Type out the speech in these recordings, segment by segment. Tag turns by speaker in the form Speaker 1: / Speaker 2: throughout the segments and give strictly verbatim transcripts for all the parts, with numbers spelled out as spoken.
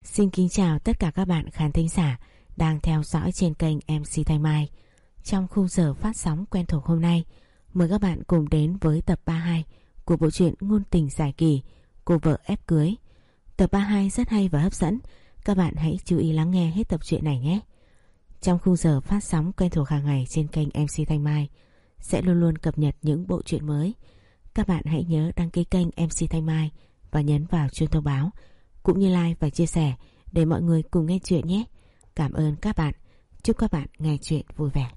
Speaker 1: Xin kính chào tất cả các bạn khán thính giả đang theo dõi trên kênh em xê Thanh Mai. Trong khung giờ phát sóng quen thuộc hôm nay, mời các bạn cùng đến với tập ba mươi hai của bộ truyện ngôn tình giải kỳ Cô vợ ép cưới. Tập ba mươi hai rất hay và hấp dẫn, các bạn hãy chú ý lắng nghe hết tập truyện này nhé. Trong khung giờ phát sóng quen thuộc hàng ngày trên kênh em xê Thanh Mai sẽ luôn luôn cập nhật những bộ truyện mới. Các bạn hãy nhớ đăng ký kênh em xê Thanh Mai và nhấn vào chuông thông báo, cũng như like và chia sẻ để mọi người cùng nghe chuyện nhé. Cảm ơn các bạn. Chúc các bạn nghe chuyện vui vẻ.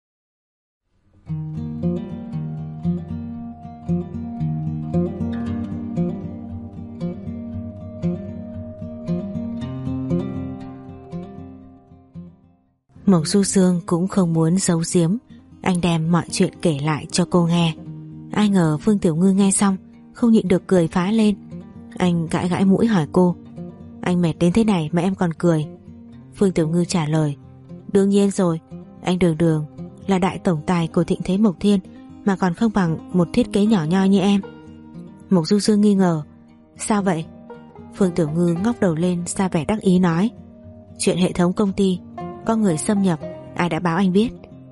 Speaker 1: Mộc Du Sương cũng không muốn giấu giếm, anh đem mọi chuyện kể lại cho cô nghe. Ai ngờ Phương Tiểu Ngư nghe xong không nhịn được cười phá lên. Anh gãi gãi mũi hỏi cô: "Anh mệt đến thế này mà em còn cười?" Phương Tiểu Ngư trả lời: "Đương nhiên rồi, anh Đường Đường là đại tổng tài của Thịnh Thế Mộc Thiên mà còn không bằng một thiết kế nhỏ nhoi như em." Mộc Du Sương nghi ngờ: "Sao vậy?" Phương Tiểu Ngư ngóc đầu lên ra vẻ đắc ý nói: "Chuyện hệ thống công ty có người xâm nhập, ai đã báo anh biết?"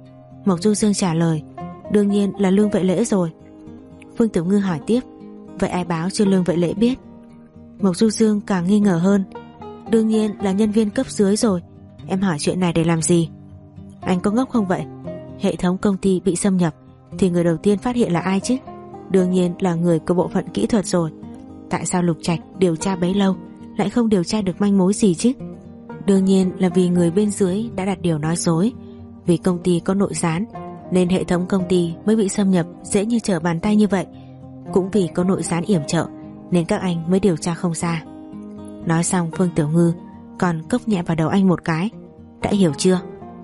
Speaker 1: Mộc Du Sương trả lời: "Đương nhiên là Lương Vệ Lễ rồi." Phương Tiểu Ngư hỏi tiếp: "Vậy ai báo cho Lương Vệ Lễ biết?" Mộc Du Sương càng nghi ngờ hơn: "Đương nhiên là nhân viên cấp dưới rồi, em hỏi chuyện này để làm gì?" "Anh có ngốc không vậy? Hệ thống công ty bị xâm nhập thì người đầu tiên phát hiện là ai chứ? Đương nhiên là người của bộ phận kỹ thuật rồi. Tại sao Lục Trạch điều tra bấy lâu lại không điều tra được manh mối gì chứ? Đương nhiên là vì người bên dưới đã đặt điều nói dối. Vì công ty có nội gián nên hệ thống công ty mới bị xâm nhập dễ như trở bàn tay như vậy. Cũng vì có nội gián yểm trợ nên các anh mới điều tra không ra." Nói xong Phương Tiểu Ngư còn cốc nhẹ vào đầu anh một cái: "Đã hiểu chưa?"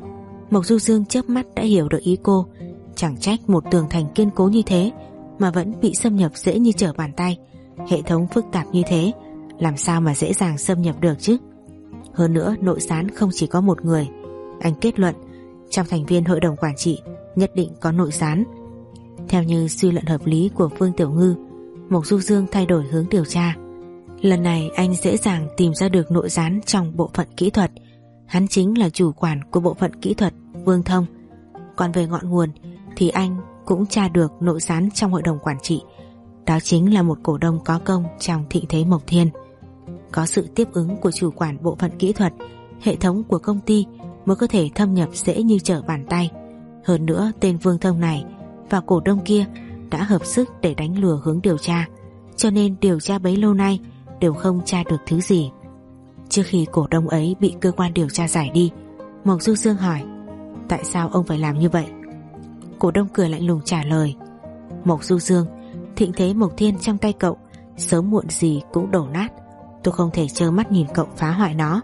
Speaker 1: Mộc Du Dương chớp mắt đã hiểu được ý cô. Chẳng trách một tường thành kiên cố như thế mà vẫn bị xâm nhập dễ như trở bàn tay. Hệ thống phức tạp như thế làm sao mà dễ dàng xâm nhập được chứ? Hơn nữa nội gián không chỉ có một người. Anh kết luận trong thành viên hội đồng quản trị nhất định có nội gián. Theo như suy luận hợp lý của Phương Tiểu Ngư, Mộc Du Dương thay đổi hướng điều tra. Lần này anh dễ dàng tìm ra được nội gián trong bộ phận kỹ thuật. Hắn chính là chủ quản của bộ phận kỹ thuật Vương Thông. Còn về ngọn nguồn thì anh cũng tra được nội gián trong hội đồng quản trị. Đó chính là một cổ đông có công trong Thịnh Thế Mộc Thiên. Có sự tiếp ứng của chủ quản bộ phận kỹ thuật, hệ thống của công ty mới có thể thâm nhập dễ như trở bàn tay. Hơn nữa tên Vương Thông này và cổ đông kia đã hợp sức để đánh lừa hướng điều tra, cho nên điều tra bấy lâu nay đều không tra được thứ gì. Trước khi cổ đông ấy bị cơ quan điều tra giải đi, Mộc Du Dương hỏi: "Tại sao ông phải làm như vậy?" Cổ đông cười lạnh lùng trả lời: "Mộc Du Dương, Thịnh Thế Mộc Thiên trong tay cậu sớm muộn gì cũng đổ nát. Tôi không thể trơ mắt nhìn cậu phá hoại nó."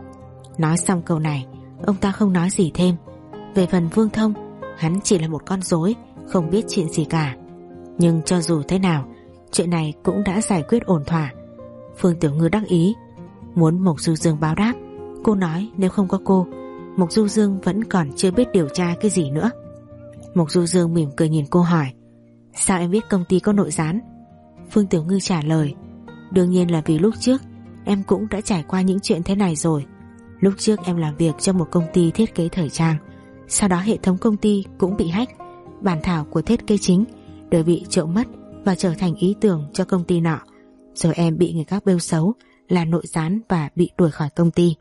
Speaker 1: Nói xong câu này, ông ta không nói gì thêm. Về phần Vương Thông, hắn chỉ là một con rối, không biết chuyện gì cả. Nhưng cho dù thế nào, chuyện này cũng đã giải quyết ổn thỏa. Phương Tiểu Ngư đắc ý muốn Mộc Du Dương báo đáp. Cô nói nếu không có cô, Mộc Du Dương vẫn còn chưa biết điều tra cái gì nữa. Mộc Du Dương mỉm cười nhìn cô hỏi: "Sao em biết công ty có nội gián?" Phương Tiểu Ngư trả lời: "Đương nhiên là vì lúc trước em cũng đã trải qua những chuyện thế này rồi. Lúc trước em làm việc cho một công ty thiết kế thời trang, sau đó hệ thống công ty cũng bị hack, bản thảo của thiết kế chính đều bị trộm mất và trở thành ý tưởng cho công ty nọ. Rồi em bị người khác bêu xấu là nội gián và bị đuổi khỏi công ty."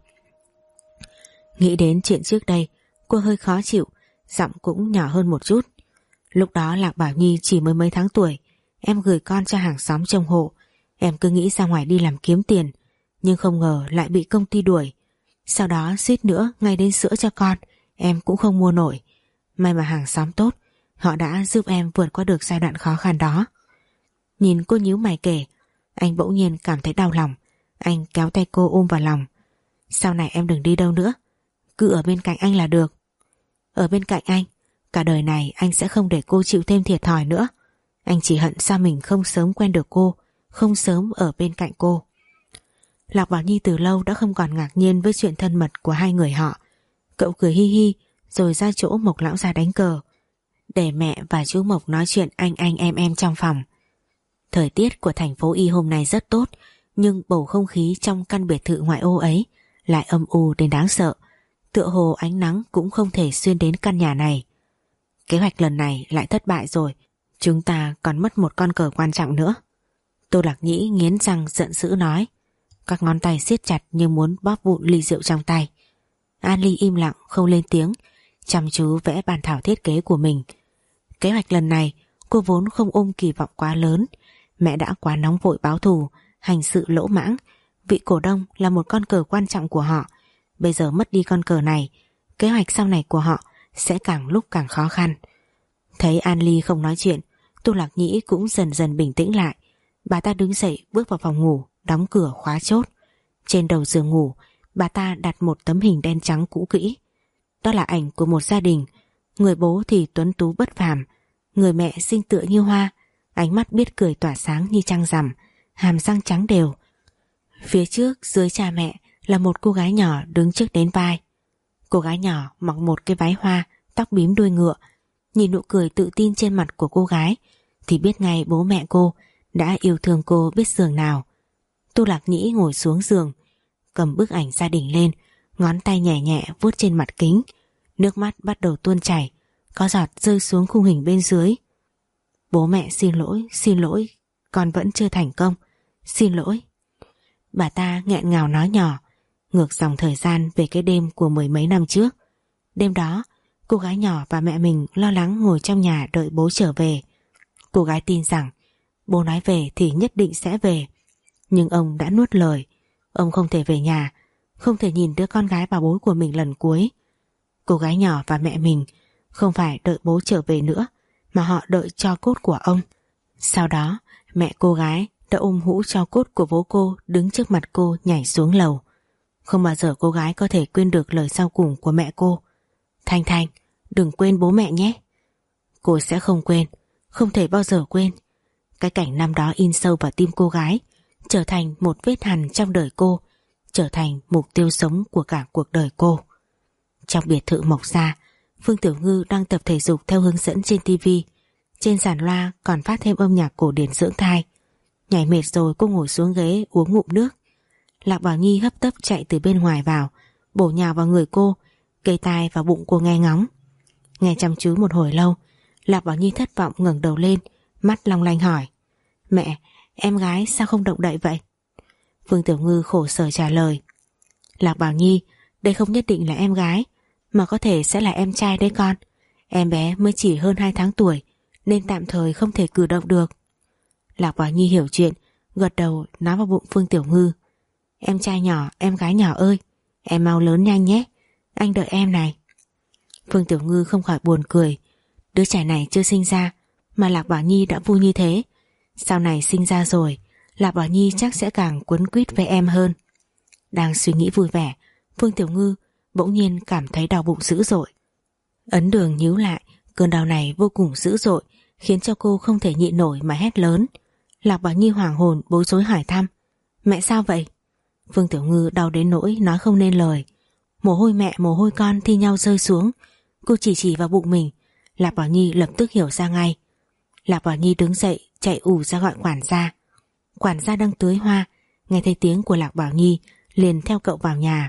Speaker 1: Nghĩ đến chuyện trước đây, cô hơi khó chịu, giọng cũng nhỏ hơn một chút. "Lúc đó Lạc Bảo Nhi chỉ mới mấy tháng tuổi, em gửi con cho hàng xóm trông hộ. Em cứ nghĩ ra ngoài đi làm kiếm tiền, nhưng không ngờ lại bị công ty đuổi. Sau đó suýt nữa ngay đến sữa cho con em cũng không mua nổi. May mà hàng xóm tốt, họ đã giúp em vượt qua được giai đoạn khó khăn đó." Nhìn cô nhíu mày kể, anh bỗng nhiên cảm thấy đau lòng. Anh kéo tay cô ôm vào lòng: "Sau này em đừng đi đâu nữa, cứ ở bên cạnh anh là được." "Ở bên cạnh anh? Cả đời này anh sẽ không để cô chịu thêm thiệt thòi nữa. Anh chỉ hận sao mình không sớm quen được cô, không sớm ở bên cạnh cô." Lạc Bảo Nhi từ lâu đã không còn ngạc nhiên với chuyện thân mật của hai người họ. Cậu cười hi hi rồi ra chỗ Mộc lão gia đánh cờ, để mẹ và chú Mộc nói chuyện anh anh em em trong phòng. Thời tiết của thành phố Y hôm nay rất tốt, nhưng bầu không khí trong căn biệt thự ngoại ô ấy lại âm u đến đáng sợ. Tựa hồ ánh nắng cũng không thể xuyên đến căn nhà này. Kế hoạch lần này lại thất bại rồi. Chúng ta còn mất một con cờ quan trọng nữa. Tô Lạc Nhĩ nghiến răng giận dữ nói. Các ngón tay siết chặt như muốn bóp vụn ly rượu trong tay. An Ly im lặng không lên tiếng, chăm chú vẽ bản thảo thiết kế của mình. Kế hoạch lần này cô vốn không ôm kỳ vọng quá lớn. Mẹ đã quá nóng vội báo thù, hành sự lỗ mãng. Vị cổ đông là một con cờ quan trọng của họ. Bây giờ mất đi con cờ này, kế hoạch sau này của họ sẽ càng lúc càng khó khăn. Thấy An Ly không nói chuyện, Tô Lạc Nhĩ cũng dần dần bình tĩnh lại. Bà ta đứng dậy bước vào phòng ngủ, đóng cửa khóa chốt. Trên đầu giường ngủ, bà ta đặt một tấm hình đen trắng cũ kỹ. Đó là ảnh của một gia đình. Người bố thì tuấn tú bất phàm, người mẹ xinh tựa như hoa, ánh mắt biết cười tỏa sáng như trăng rằm, hàm răng trắng đều. Phía trước dưới cha mẹ là một cô gái nhỏ đứng trước đến vai. Cô gái nhỏ mặc một cái váy hoa, tóc bím đuôi ngựa. Nhìn nụ cười tự tin trên mặt của cô gái thì biết ngay bố mẹ cô đã yêu thương cô biết giường nào. Tô Lạc Nhĩ ngồi xuống giường, cầm bức ảnh gia đình lên, ngón tay nhẹ nhẹ vuốt trên mặt kính. Nước mắt bắt đầu tuôn chảy, có giọt rơi xuống khung hình bên dưới. Bố mẹ xin lỗi, xin lỗi, con vẫn chưa thành công, xin lỗi. Bà ta nghẹn ngào nói nhỏ, ngược dòng thời gian về cái đêm của mười mấy năm trước. Đêm đó, cô gái nhỏ và mẹ mình lo lắng ngồi trong nhà đợi bố trở về. Cô gái tin rằng bố nói về thì nhất định sẽ về. Nhưng ông đã nuốt lời. Ông không thể về nhà, không thể nhìn đứa con gái bảo bối của mình lần cuối. Cô gái nhỏ và mẹ mình không phải đợi bố trở về nữa, mà họ đợi tro cốt của ông. Sau đó, mẹ cô gái đã ôm hũ tro cốt của bố cô đứng trước mặt cô nhảy xuống lầu. Không bao giờ cô gái có thể quên được lời sau cùng của mẹ cô. Thanh Thanh, đừng quên bố mẹ nhé. Cô sẽ không quên, không thể bao giờ quên. Cái cảnh năm đó in sâu vào tim cô gái, trở thành một vết hằn trong đời cô, trở thành mục tiêu sống của cả cuộc đời cô. Trong biệt thự Mộc Gia, Phương Tiểu Ngư đang tập thể dục theo hướng dẫn trên tivi. Trên sàn loa còn phát thêm âm nhạc cổ điển dưỡng thai. Nhảy mệt rồi cô ngồi xuống ghế uống ngụm nước. Lạc Bảo Nhi hấp tấp chạy từ bên ngoài vào, bổ nhào vào người cô, kề tai vào bụng cô nghe ngóng. Nghe chăm chú một hồi lâu, Lạc Bảo Nhi thất vọng ngẩng đầu lên, mắt long lanh hỏi: Mẹ, em gái sao không động đậy vậy? Phương Tiểu Ngư khổ sở trả lời: Lạc Bảo Nhi, đây không nhất định là em gái, mà có thể sẽ là em trai đấy con. Em bé mới chỉ hơn hai tháng tuổi, nên tạm thời không thể cử động được. Lạc Bảo Nhi hiểu chuyện, gật đầu nói vào bụng Phương Tiểu Ngư: Em trai nhỏ, em gái nhỏ ơi, em mau lớn nhanh nhé, anh đợi em này. Phương Tiểu Ngư không khỏi buồn cười. Đứa trẻ này chưa sinh ra mà Lạc Bảo Nhi đã vui như thế. Sau này sinh ra rồi, Lạc Bảo Nhi chắc sẽ càng quấn quýt với em hơn. Đang suy nghĩ vui vẻ, Phương Tiểu Ngư bỗng nhiên cảm thấy đau bụng dữ dội. Ấn Đường nhíu lại, cơn đau này vô cùng dữ dội, khiến cho cô không thể nhịn nổi mà hét lớn. Lạc Bảo Nhi hoảng hồn bối rối hỏi thăm: Mẹ sao vậy? Phương Tiểu Ngư đau đến nỗi nói không nên lời. Mồ hôi mẹ mồ hôi con thi nhau rơi xuống. Cô chỉ chỉ vào bụng mình. Lạc Bảo Nhi lập tức hiểu ra ngay. Lạc Bảo Nhi đứng dậy chạy ù ra gọi quản gia. Quản gia đang tưới hoa, nghe thấy tiếng của Lạc Bảo Nhi liền theo cậu vào nhà.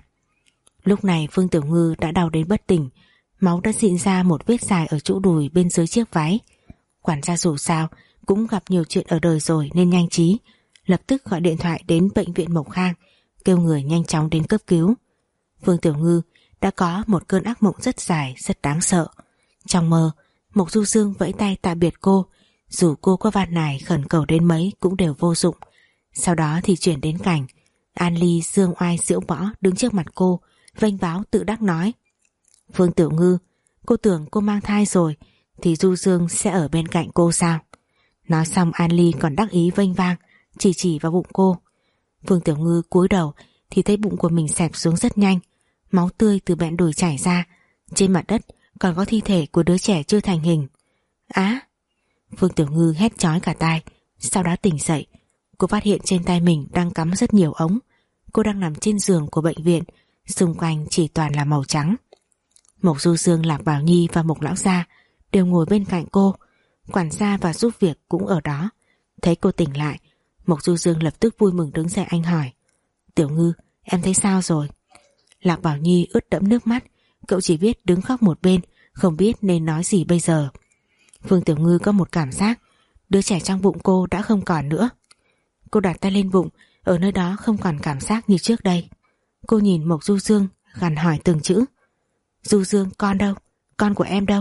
Speaker 1: Lúc này Phương Tiểu Ngư đã đau đến bất tỉnh, máu đã rịn ra một vết dài ở chỗ đùi bên dưới chiếc váy. Quản gia dù sao cũng gặp nhiều chuyện ở đời rồi nên nhanh trí, lập tức gọi điện thoại đến bệnh viện Mộc Khang, kêu người nhanh chóng đến cấp cứu. Phương Tiểu Ngư đã có một cơn ác mộng rất dài, rất đáng sợ. Trong mơ, Mộc Du Dương vẫy tay tạm biệt cô, dù cô có van nài khẩn cầu đến mấy cũng đều vô dụng. Sau đó thì chuyển đến cảnh An Ly dương oai diễu võ đứng trước mặt cô, vênh váo tự đắc nói: Phương Tiểu Ngư, cô tưởng cô mang thai rồi thì Du Dương sẽ ở bên cạnh cô sao? Nói xong An Ly còn đắc ý vênh vang chỉ chỉ vào bụng cô. Phương Tiểu Ngư cúi đầu thì thấy bụng của mình xẹp xuống rất nhanh, máu tươi từ bẹn đùi chảy ra, trên mặt đất còn có thi thể của đứa trẻ chưa thành hình. Á! Phương Tiểu Ngư hét chói cả tai. Sau đó tỉnh dậy, cô phát hiện trên tay mình đang cắm rất nhiều ống. Cô đang nằm trên giường của bệnh viện, xung quanh chỉ toàn là màu trắng. Mộc Du Dương, Lạc Bảo Nhi và Mộc Lão Gia đều ngồi bên cạnh cô. Quản gia và giúp việc cũng ở đó. Thấy cô tỉnh lại, Mộc Du Dương lập tức vui mừng đứng dậy, anh hỏi: Tiểu Ngư, em thấy sao rồi? Lạc Bảo Nhi ướt đẫm nước mắt, cậu chỉ biết đứng khóc một bên, không biết nên nói gì bây giờ. Phương Tiểu Ngư có một cảm giác đứa trẻ trong bụng cô đã không còn nữa. Cô đặt tay lên bụng, ở nơi đó không còn cảm giác như trước đây. Cô nhìn Mộc Du Dương, gằn hỏi từng chữ: Du Dương, con đâu? Con của em đâu?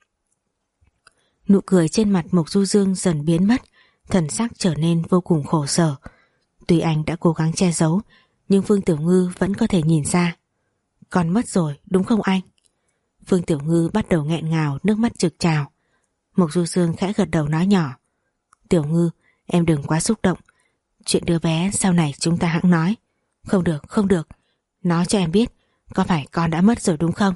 Speaker 1: Nụ cười trên mặt Mộc Du Dương dần biến mất, thần sắc trở nên vô cùng khổ sở. Tuy anh đã cố gắng che giấu, nhưng Phương Tiểu Ngư vẫn có thể nhìn ra. Con mất rồi, đúng không anh? Phương Tiểu Ngư bắt đầu nghẹn ngào, nước mắt trực trào. Mộc Du Dương khẽ gật đầu nói nhỏ: Tiểu Ngư, em đừng quá xúc động. Chuyện đứa bé sau này chúng ta hẵng nói. Không được, không được. Nói cho em biết, có phải con đã mất rồi đúng không?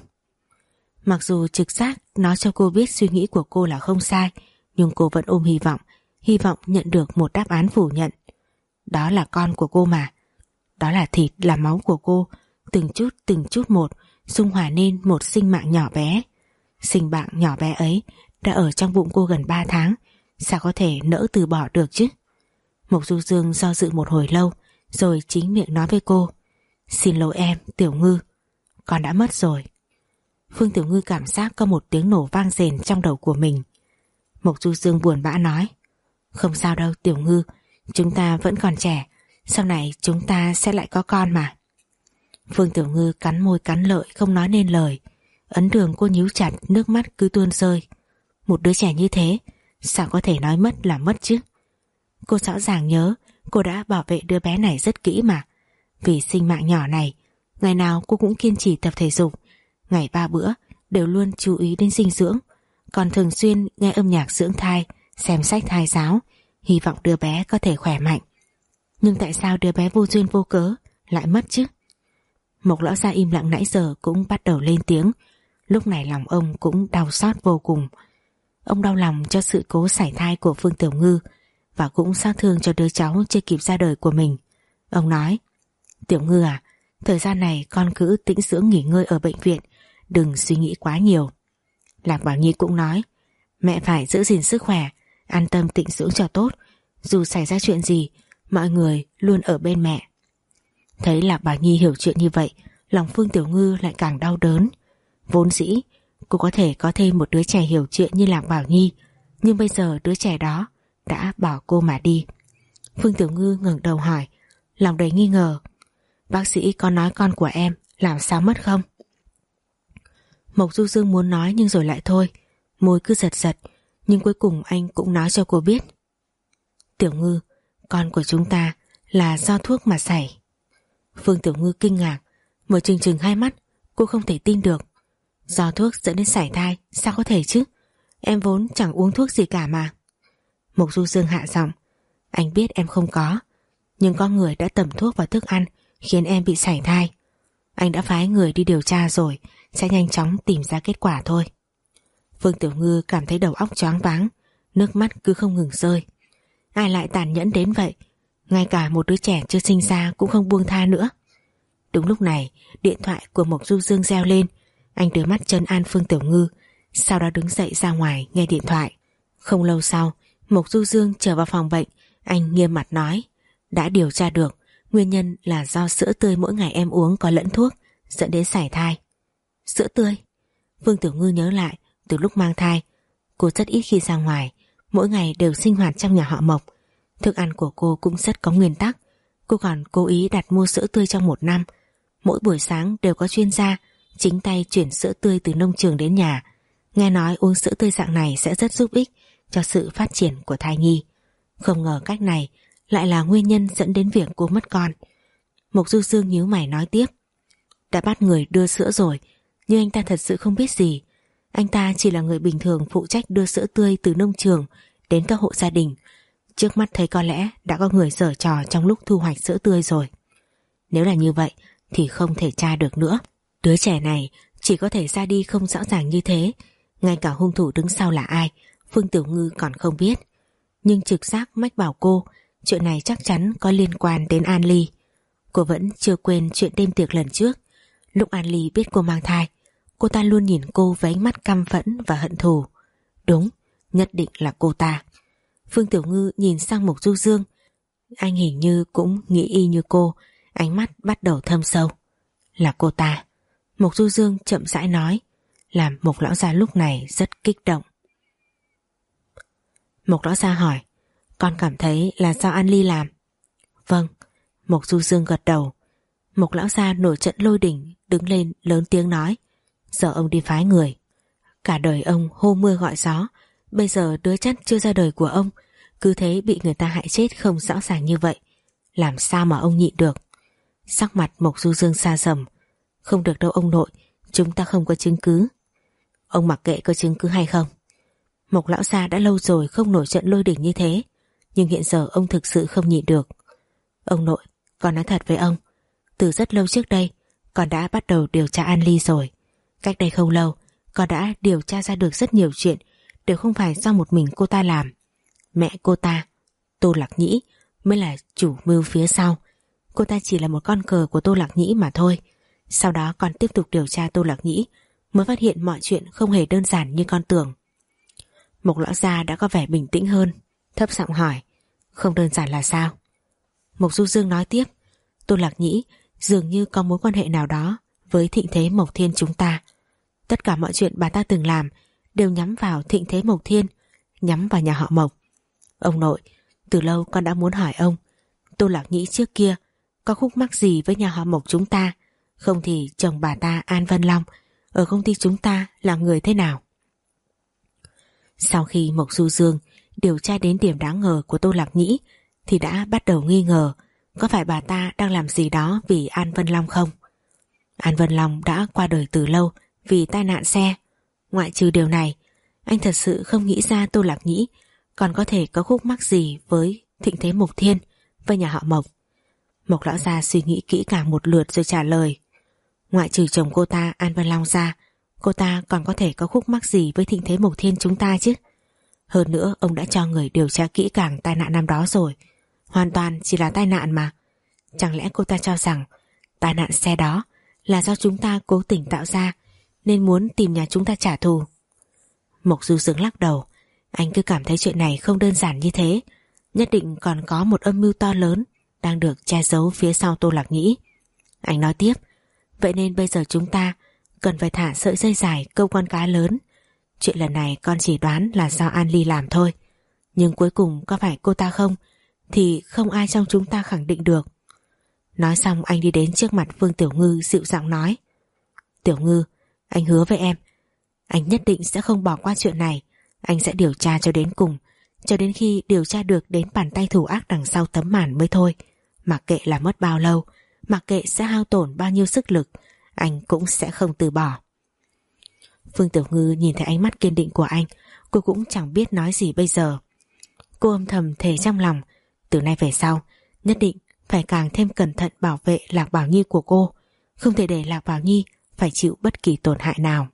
Speaker 1: Mặc dù trực giác nói cho cô biết suy nghĩ của cô là không sai, nhưng cô vẫn ôm hy vọng, hy vọng nhận được một đáp án phủ nhận. Đó là con của cô mà. Đó là thịt, là máu của cô, từng chút từng chút một dung hòa nên một sinh mạng nhỏ bé. Sinh mạng nhỏ bé ấy đã ở trong bụng cô gần ba tháng, sao có thể nỡ từ bỏ được chứ? Mộc Du Dương do dự một hồi lâu, rồi chính miệng nói với cô: Xin lỗi em, Tiểu Ngư, con đã mất rồi. Phương Tiểu Ngư cảm giác có một tiếng nổ vang rền trong đầu của mình. Mộc Du Dương buồn bã nói: Không sao đâu Tiểu Ngư, chúng ta vẫn còn trẻ, sau này chúng ta sẽ lại có con mà. Phương Tiểu Ngư cắn môi cắn lợi không nói nên lời. Ấn đường cô nhíu chặt, nước mắt cứ tuôn rơi. Một đứa trẻ như thế sao có thể nói mất là mất chứ? Cô rõ ràng nhớ cô đã bảo vệ đứa bé này rất kỹ mà. Vì sinh mạng nhỏ này, ngày nào cô cũng kiên trì tập thể dục, ngày ba bữa đều luôn chú ý đến dinh dưỡng, còn thường xuyên nghe âm nhạc dưỡng thai, xem sách thai giáo, hy vọng đứa bé có thể khỏe mạnh. Nhưng tại sao đứa bé vô duyên vô cớ lại mất chứ? Mộc lão gia im lặng nãy giờ cũng bắt đầu lên tiếng. Lúc này lòng ông cũng đau xót vô cùng. Ông đau lòng cho sự cố sảy thai của Phương Tiểu Ngư, và cũng xót thương cho đứa cháu chưa kịp ra đời của mình. Ông nói: Tiểu Ngư à, thời gian này con cứ tĩnh dưỡng nghỉ ngơi ở bệnh viện, đừng suy nghĩ quá nhiều. Lạc Bảo Nhi cũng nói: Mẹ phải giữ gìn sức khỏe, an tâm tĩnh dưỡng cho tốt, dù xảy ra chuyện gì, mọi người luôn ở bên mẹ. Thấy Lạc Bảo Nhi hiểu chuyện như vậy, lòng Phương Tiểu Ngư lại càng đau đớn. Vốn dĩ cô có thể có thêm một đứa trẻ hiểu chuyện như Lạc Bảo Nhi, nhưng bây giờ đứa trẻ đó đã bỏ cô mà đi. Phương Tiểu Ngư ngẩng đầu hỏi, lòng đầy nghi ngờ: Bác sĩ có nói con của em làm sao mất không? Mộc Du Dương muốn nói nhưng rồi lại thôi, môi cứ giật giật, nhưng cuối cùng anh cũng nói cho cô biết: Tiểu Ngư, con của chúng ta là do thuốc mà sảy. Phương Tiểu Ngư kinh ngạc, mở trừng trừng hai mắt, cô không thể tin được. Do thuốc dẫn đến sảy thai, sao có thể chứ? Em vốn chẳng uống thuốc gì cả mà. Mộc Du Dương hạ giọng: Anh biết em không có, nhưng có người đã tẩm thuốc vào thức ăn khiến em bị sảy thai. Anh đã phái người đi điều tra rồi, sẽ nhanh chóng tìm ra kết quả thôi. Phương Tiểu Ngư cảm thấy đầu óc choáng váng, nước mắt cứ không ngừng rơi. Ai lại tàn nhẫn đến vậy, ngay cả một đứa trẻ chưa sinh ra cũng không buông tha nữa. Đúng lúc này, điện thoại của Mộc Du Dương reo lên. Anh đưa mắt trấn an Phương Tiểu Ngư, sau đó đứng dậy ra ngoài nghe điện thoại. Không lâu sau, Mộc Du Dương trở vào phòng bệnh. Anh nghiêm mặt nói: Đã điều tra được, nguyên nhân là do sữa tươi mỗi ngày em uống có lẫn thuốc, dẫn đến sảy thai. Sữa tươi? Phương Tiểu Ngư nhớ lại, từ lúc mang thai, cô rất ít khi ra ngoài, mỗi ngày đều sinh hoạt trong nhà họ Mộc. Thức ăn của cô cũng rất có nguyên tắc. Cô còn cố ý đặt mua sữa tươi trong một năm. Mỗi buổi sáng đều có chuyên gia chính tay chuyển sữa tươi từ nông trường đến nhà. Nghe nói uống sữa tươi dạng này sẽ rất giúp ích cho sự phát triển của thai nhi. Không ngờ cách này lại là nguyên nhân dẫn đến việc cô mất con. Mộc Du Dương nhíu mày nói tiếp: Đã bắt người đưa sữa rồi, nhưng anh ta thật sự không biết gì. Anh ta chỉ là người bình thường phụ trách đưa sữa tươi từ nông trường đến các hộ gia đình. Trước mắt thấy có lẽ đã có người giở trò trong lúc thu hoạch sữa tươi rồi. Nếu là như vậy thì không thể tra được nữa. Đứa trẻ này chỉ có thể ra đi không rõ ràng như thế. Ngay cả hung thủ đứng sau là ai, Phương Tiểu Ngư còn không biết. Nhưng trực giác mách bảo cô chuyện này chắc chắn có liên quan đến An Ly. Cô vẫn chưa quên chuyện đêm tiệc lần trước. Lúc An Ly biết cô mang thai, cô ta luôn nhìn cô với ánh mắt căm phẫn và hận thù. Đúng, nhất định là cô ta. Phương Tiểu Ngư nhìn sang Mộc Du Dương. anh hình như cũng nghĩ y như cô, ánh mắt bắt đầu thâm sâu. Là cô ta, Mộc Du Dương chậm rãi nói, làm Mộc lão gia lúc này rất kích động. Mộc lão gia hỏi, con cảm thấy là do An Ly làm? Vâng, Mộc Du Dương gật đầu. Mộc lão gia nổi trận lôi đình, đứng lên lớn tiếng nói, giờ ông đi phái người. Cả đời ông hô mưa gọi gió, bây giờ đứa chắc chưa ra đời của ông cứ thế bị người ta hại chết không rõ ràng như vậy, làm sao mà ông nhịn được? Sắc mặt Mộc Du Dương xa sầm. Không được đâu ông nội, chúng ta không có chứng cứ. Ông mặc kệ có chứng cứ hay không. Mộc lão gia đã lâu rồi không nổi trận lôi đình như thế, nhưng hiện giờ ông thực sự không nhịn được. Ông nội, con nói thật với ông, từ rất lâu trước đây con đã bắt đầu điều tra An Ly rồi. Cách đây không lâu con đã điều tra ra được rất nhiều chuyện đều không phải do một mình cô ta làm. Mẹ cô ta, Tô Lạc Nhĩ, mới là chủ mưu phía sau. Cô ta chỉ là một con cờ của Tô Lạc Nhĩ mà thôi. Sau đó con tiếp tục điều tra Tô Lạc Nhĩ, mới phát hiện mọi chuyện không hề đơn giản như con tưởng. Mộc lão gia đã có vẻ bình tĩnh hơn, thấp giọng hỏi, không đơn giản là sao? Mộc Du Dương nói tiếp, Tô Lạc Nhĩ dường như có mối quan hệ nào đó với Thịnh Thế Mộc Thiên chúng ta. Tất cả mọi chuyện bà ta từng làm đều nhắm vào Thịnh Thế Mộc Thiên, nhắm vào nhà họ Mộc. Ông nội, từ lâu con đã muốn hỏi ông, Tô Lạc Nhĩ trước kia có khúc mắc gì với nhà họ Mộc chúng ta? Không thì chồng bà ta An Vân Long ở công ty chúng ta là người thế nào? Sau khi Mộc Du Dương điều tra đến điểm đáng ngờ của Tô Lạc Nhĩ thì đã bắt đầu nghi ngờ có phải bà ta đang làm gì đó vì An Vân Long không? An Vân Long đã qua đời từ lâu vì tai nạn xe. Ngoại trừ điều này, anh thật sự không nghĩ ra Tô Lạc Nhĩ còn có thể có khúc mắc gì với Thịnh Thế Mộc Thiên, với nhà họ Mộc. Mộc lão gia suy nghĩ kỹ càng một lượt rồi trả lời, ngoại trừ chồng cô ta An Vân Long ra, cô ta còn có thể có khúc mắc gì với Thịnh Thế Mộc Thiên chúng ta chứ? Hơn nữa ông đã cho người điều tra kỹ càng tai nạn năm đó rồi, hoàn toàn chỉ là tai nạn mà. Chẳng lẽ cô ta cho rằng tai nạn xe đó là do chúng ta cố tình tạo ra nên muốn tìm nhà chúng ta trả thù? Mộc Du Dương lắc đầu, anh cứ cảm thấy chuyện này không đơn giản như thế, nhất định còn có một âm mưu to lớn đang được che giấu phía sau Tô Lạc Nhĩ. Anh nói tiếp, vậy nên bây giờ chúng ta cần phải thả sợi dây dài câu con cá lớn. Chuyện lần này con chỉ đoán là do An Ly làm thôi, nhưng cuối cùng có phải cô ta không thì không ai trong chúng ta khẳng định được. Nói xong anh đi đến trước mặt Phương Tiểu Ngư dịu giọng nói, Tiểu Ngư, anh hứa với em, anh nhất định sẽ không bỏ qua chuyện này. Anh sẽ điều tra cho đến cùng, cho đến khi điều tra được đến bàn tay thủ ác đằng sau tấm màn mới thôi. Mặc kệ là mất bao lâu, mặc kệ sẽ hao tổn bao nhiêu sức lực, anh cũng sẽ không từ bỏ. Phương Tiểu Ngư nhìn thấy ánh mắt kiên định của anh, cô cũng chẳng biết nói gì bây giờ. Cô âm thầm thề trong lòng, từ nay về sau nhất định phải càng thêm cẩn thận bảo vệ Lạc Bảo Nhi của cô, không thể để Lạc Bảo Nhi phải chịu bất kỳ tổn hại nào.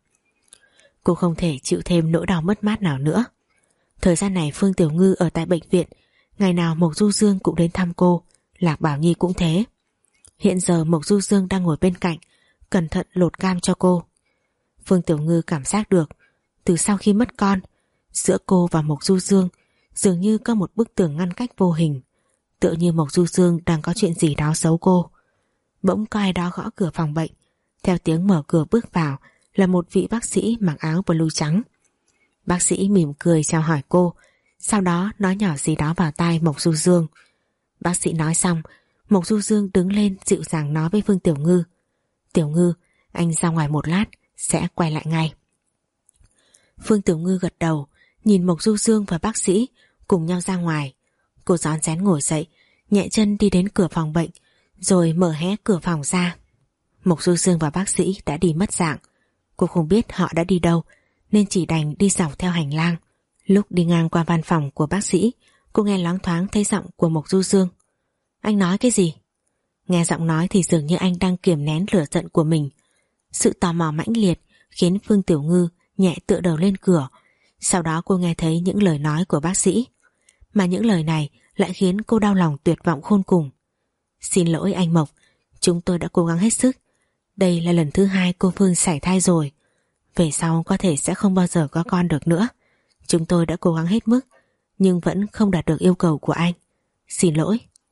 Speaker 1: Cô không thể chịu thêm nỗi đau mất mát nào nữa. Thời gian này Phương Tiểu Ngư ở tại bệnh viện, ngày nào Mộc Du Dương cũng đến thăm cô, Lạc Bảo Nhi cũng thế. Hiện giờ Mộc Du Dương đang ngồi bên cạnh, cẩn thận lột cam cho cô. Phương Tiểu Ngư cảm giác được, từ sau khi mất con, giữa cô và Mộc Du Dương dường như có một bức tường ngăn cách vô hình, tựa như Mộc Du Dương đang có chuyện gì đó giấu cô. Bỗng có ai đó gõ cửa phòng bệnh, theo tiếng mở cửa bước vào là một vị bác sĩ mặc áo blue trắng. Bác sĩ mỉm cười chào hỏi cô, sau đó nói nhỏ gì đó vào tai Mộc Du Dương. Bác sĩ nói xong, Mộc Du Dương đứng lên dịu dàng nói với Phương Tiểu Ngư, Tiểu Ngư, anh ra ngoài một lát, sẽ quay lại ngay. Phương Tiểu Ngư gật đầu, nhìn Mộc Du Dương và bác sĩ cùng nhau ra ngoài. Cô rón rén ngồi dậy, nhẹ chân đi đến cửa phòng bệnh, rồi mở hé cửa phòng ra. Mộc Du Dương và bác sĩ đã đi mất dạng. Cô không biết họ đã đi đâu, nên chỉ đành đi dọc theo hành lang. Lúc đi ngang qua văn phòng của bác sĩ, cô nghe loáng thoáng thấy giọng của Mộc Du Dương. Anh nói cái gì? Nghe giọng nói thì dường như anh đang kiềm nén lửa giận của mình. Sự tò mò mãnh liệt khiến Phương Tiểu Ngư nhẹ tựa đầu lên cửa. Sau đó cô nghe thấy những lời nói của bác sĩ, mà những lời này lại khiến cô đau lòng tuyệt vọng khôn cùng. Xin lỗi anh Mộc, chúng tôi đã cố gắng hết sức. Đây là lần thứ hai cô Phương sảy thai rồi, về sau có thể sẽ không bao giờ có con được nữa. Chúng tôi đã cố gắng hết mức, nhưng vẫn không đạt được yêu cầu của anh. Xin lỗi.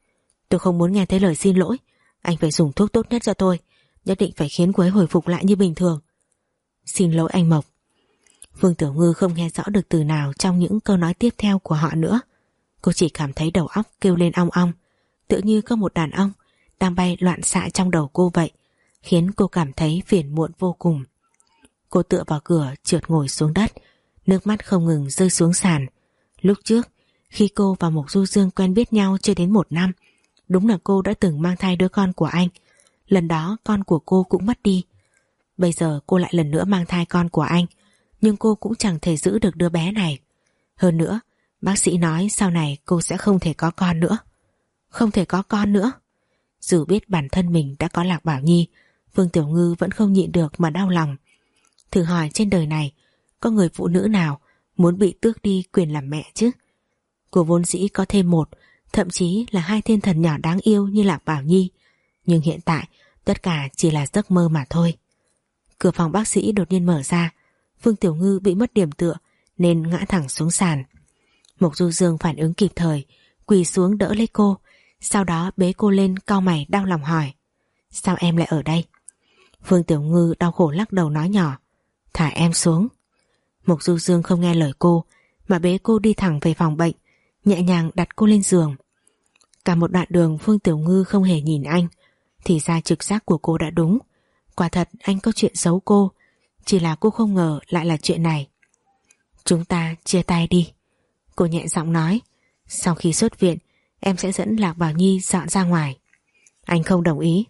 Speaker 1: Tôi không muốn nghe thấy lời xin lỗi. Anh phải dùng thuốc tốt nhất cho tôi. Nhất định phải khiến cô ấy hồi phục lại như bình thường. Xin lỗi anh Mộc. Phương Tiểu Ngư không nghe rõ được từ nào trong những câu nói tiếp theo của họ nữa. Cô chỉ cảm thấy đầu óc kêu lên ong ong, tựa như có một đàn ong đang bay loạn xạ trong đầu cô vậy, khiến cô cảm thấy phiền muộn vô cùng. Cô tựa vào cửa trượt ngồi xuống đất, nước mắt không ngừng rơi xuống sàn. Lúc trước, khi cô và Mộc Du Dương quen biết nhau chưa đến một năm, đúng là cô đã từng mang thai đứa con của anh. Lần đó con của cô cũng mất đi. Bây giờ cô lại lần nữa mang thai con của anh, nhưng cô cũng chẳng thể giữ được đứa bé này. Hơn nữa, bác sĩ nói sau này cô sẽ không thể có con nữa. Không thể có con nữa. Dù biết bản thân mình đã có Lạc Bảo Nhi, Phương Tiểu Ngư vẫn không nhịn được mà đau lòng. Thử hỏi trên đời này có người phụ nữ nào muốn bị tước đi quyền làm mẹ chứ? Cô vốn dĩ có thêm một, thậm chí là hai thiên thần nhỏ đáng yêu như Lạc Bảo Nhi, nhưng hiện tại tất cả chỉ là giấc mơ mà thôi. Cửa phòng bác sĩ đột nhiên mở ra. Phương Tiểu Ngư bị mất điểm tựa nên ngã thẳng xuống sàn. Mộc Du Dương phản ứng kịp thời, quỳ xuống đỡ lấy cô, sau đó bế cô lên, cau mày đau lòng hỏi: sao em lại ở đây? Phương Tiểu Ngư đau khổ lắc đầu nói nhỏ: thả em xuống. Mộc Du Dương không nghe lời cô mà bế cô đi thẳng về phòng bệnh, nhẹ nhàng đặt cô lên giường. Cả một đoạn đường Phương Tiểu Ngư không hề nhìn anh. Thì ra trực giác của cô đã đúng. Quả thật anh có chuyện giấu cô, chỉ là cô không ngờ lại là chuyện này. Chúng ta chia tay đi, cô nhẹ giọng nói. Sau khi xuất viện, em sẽ dẫn Lạc Bảo Nhi dọn ra ngoài. Anh không đồng ý.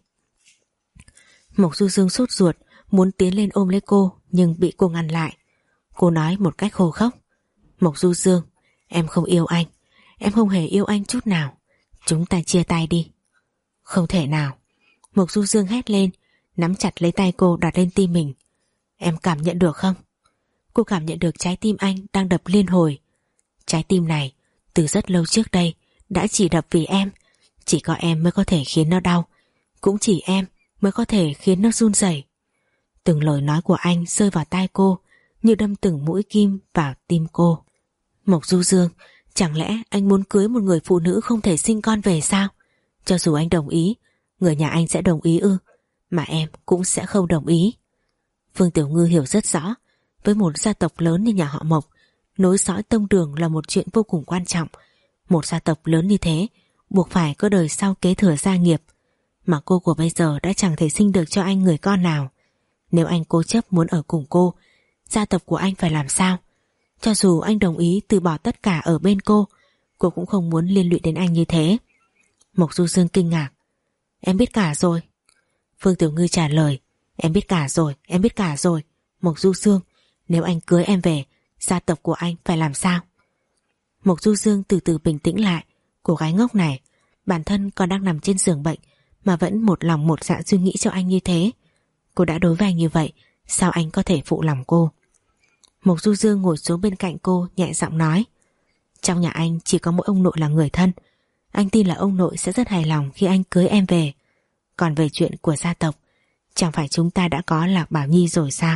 Speaker 1: Mộc Du Dương sốt ruột muốn tiến lên ôm lấy cô, nhưng bị cô ngăn lại. Cô nói một cách khô khốc: Mộc Du Dương, em không yêu anh. Em không hề yêu anh chút nào. Chúng ta chia tay đi. Không thể nào. Mộc Du Dương hét lên, nắm chặt lấy tay cô đặt lên tim mình. Em cảm nhận được không? Cô cảm nhận được trái tim anh đang đập liên hồi. Trái tim này từ rất lâu trước đây đã chỉ đập vì em. Chỉ có em mới có thể khiến nó đau. Cũng chỉ em mới có thể khiến nó run rẩy. Từng lời nói của anh rơi vào tai cô như đâm từng mũi kim vào tim cô. Mộc Du Dương, chẳng lẽ anh muốn cưới một người phụ nữ không thể sinh con về sao? Cho dù anh đồng ý, người nhà anh sẽ đồng ý ư? Mà em cũng sẽ không đồng ý. Phương Tiểu Ngư hiểu rất rõ, với một gia tộc lớn như nhà họ Mộc, nối dõi tông đường là một chuyện vô cùng quan trọng. Một gia tộc lớn như thế buộc phải có đời sau kế thừa gia nghiệp, mà cô của bây giờ đã chẳng thể sinh được cho anh người con nào. Nếu anh cố chấp muốn ở cùng cô, gia tộc của anh phải làm sao? Cho dù anh đồng ý từ bỏ tất cả ở bên cô, cô cũng không muốn liên lụy đến anh như thế. Mộc Du Dương kinh ngạc. Em biết cả rồi. Phương Tiểu Ngư trả lời. Em biết cả rồi, em biết cả rồi. Mộc Du Dương, nếu anh cưới em về, gia tộc của anh phải làm sao? Mộc Du Dương từ từ bình tĩnh lại. Cô gái ngốc này, bản thân còn đang nằm trên giường bệnh mà vẫn một lòng một dạ suy nghĩ cho anh như thế. Cô đã đối với anh như vậy, sao anh có thể phụ lòng cô? Mộc Du Dương ngồi xuống bên cạnh cô, nhẹ giọng nói: trong nhà anh chỉ có mỗi ông nội là người thân. Anh tin là ông nội sẽ rất hài lòng khi anh cưới em về. Còn về chuyện của gia tộc, chẳng phải chúng ta đã có Lạc Bảo Nhi rồi sao?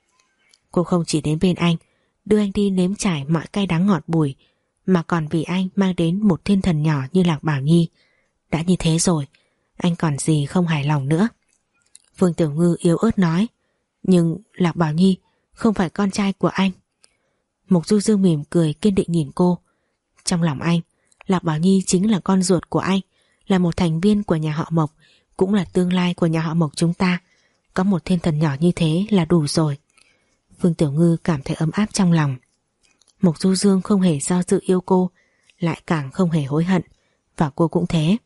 Speaker 1: Cô không chỉ đến bên anh, đưa anh đi nếm trải mọi cay đắng ngọt bùi, mà còn vì anh mang đến một thiên thần nhỏ như Lạc Bảo Nhi. Đã như thế rồi, anh còn gì không hài lòng nữa? Phương Tiểu Ngư yếu ớt nói. Nhưng Lạc Bảo Nhi không phải con trai của anh. Mộc Du Dương mỉm cười kiên định nhìn cô. Trong lòng anh, Lạc Bảo Nhi chính là con ruột của anh, là một thành viên của nhà họ Mộc, cũng là tương lai của nhà họ Mộc chúng ta. Có một thiên thần nhỏ như thế là đủ rồi. Phương Tiểu Ngư cảm thấy ấm áp trong lòng. Mộc Du Dương không hề do dự yêu cô, lại càng không hề hối hận, và cô cũng thế.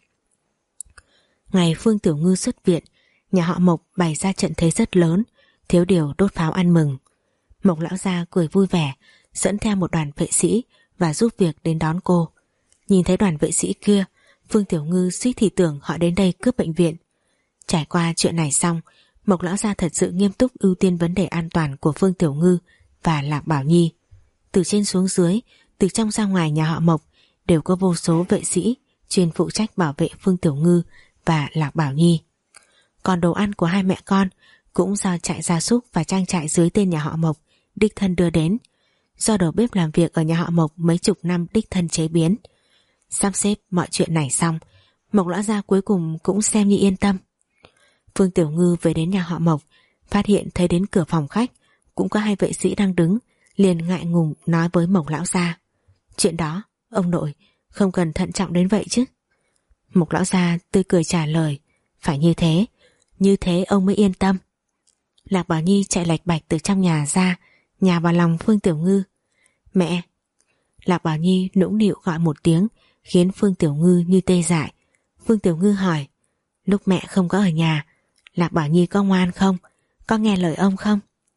Speaker 1: Ngày Phương Tiểu Ngư xuất viện, nhà họ Mộc bày ra trận thế rất lớn, thiếu điều đốt pháo ăn mừng. Mộc lão gia cười vui vẻ, dẫn theo một đoàn vệ sĩ và giúp việc đến đón cô. Nhìn thấy đoàn vệ sĩ kia, Phương Tiểu Ngư suýt thì tưởng họ đến đây cướp bệnh viện. Trải qua chuyện này xong, Mộc lão gia thật sự nghiêm túc ưu tiên vấn đề an toàn của Phương Tiểu Ngư và Lạc Bảo Nhi. Từ trên xuống dưới, từ trong ra ngoài nhà họ Mộc đều có vô số vệ sĩ chuyên phụ trách bảo vệ Phương Tiểu Ngư và Lạc Bảo Nhi. Còn đồ ăn của hai mẹ con cũng do trại gia súc và trang trại dưới tên nhà họ Mộc đích thân đưa đến, do đầu bếp làm việc ở nhà họ Mộc mấy chục năm đích thân chế biến. Sắp xếp mọi chuyện này xong, Mộc lão gia cuối cùng cũng xem như yên tâm. Phương Tiểu Ngư về đến nhà họ Mộc, phát hiện thấy đến cửa phòng khách cũng có hai vệ sĩ đang đứng, liền ngại ngùng nói với Mộc lão gia: chuyện đó, ông nội, không cần thận trọng đến vậy chứ. Mộc lão gia tươi cười trả lời: phải như thế, như thế ông mới yên tâm. Lạc Bảo Nhi chạy lạch bạch từ trong nhà ra, nhào vào lòng Phương Tiểu Ngư. Mẹ! Lạc Bảo Nhi nũng nịu gọi một tiếng, khiến Phương Tiểu Ngư như tê dại. Phương Tiểu Ngư hỏi: lúc mẹ không có ở nhà, Lạc Bảo Nhi có ngoan không? Có nghe lời ông không?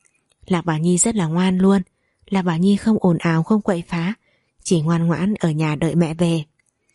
Speaker 1: Lạc Bảo Nhi rất là ngoan luôn. Lạc Bảo Nhi không ồn ào không quậy phá, chỉ ngoan ngoãn ở nhà đợi mẹ về.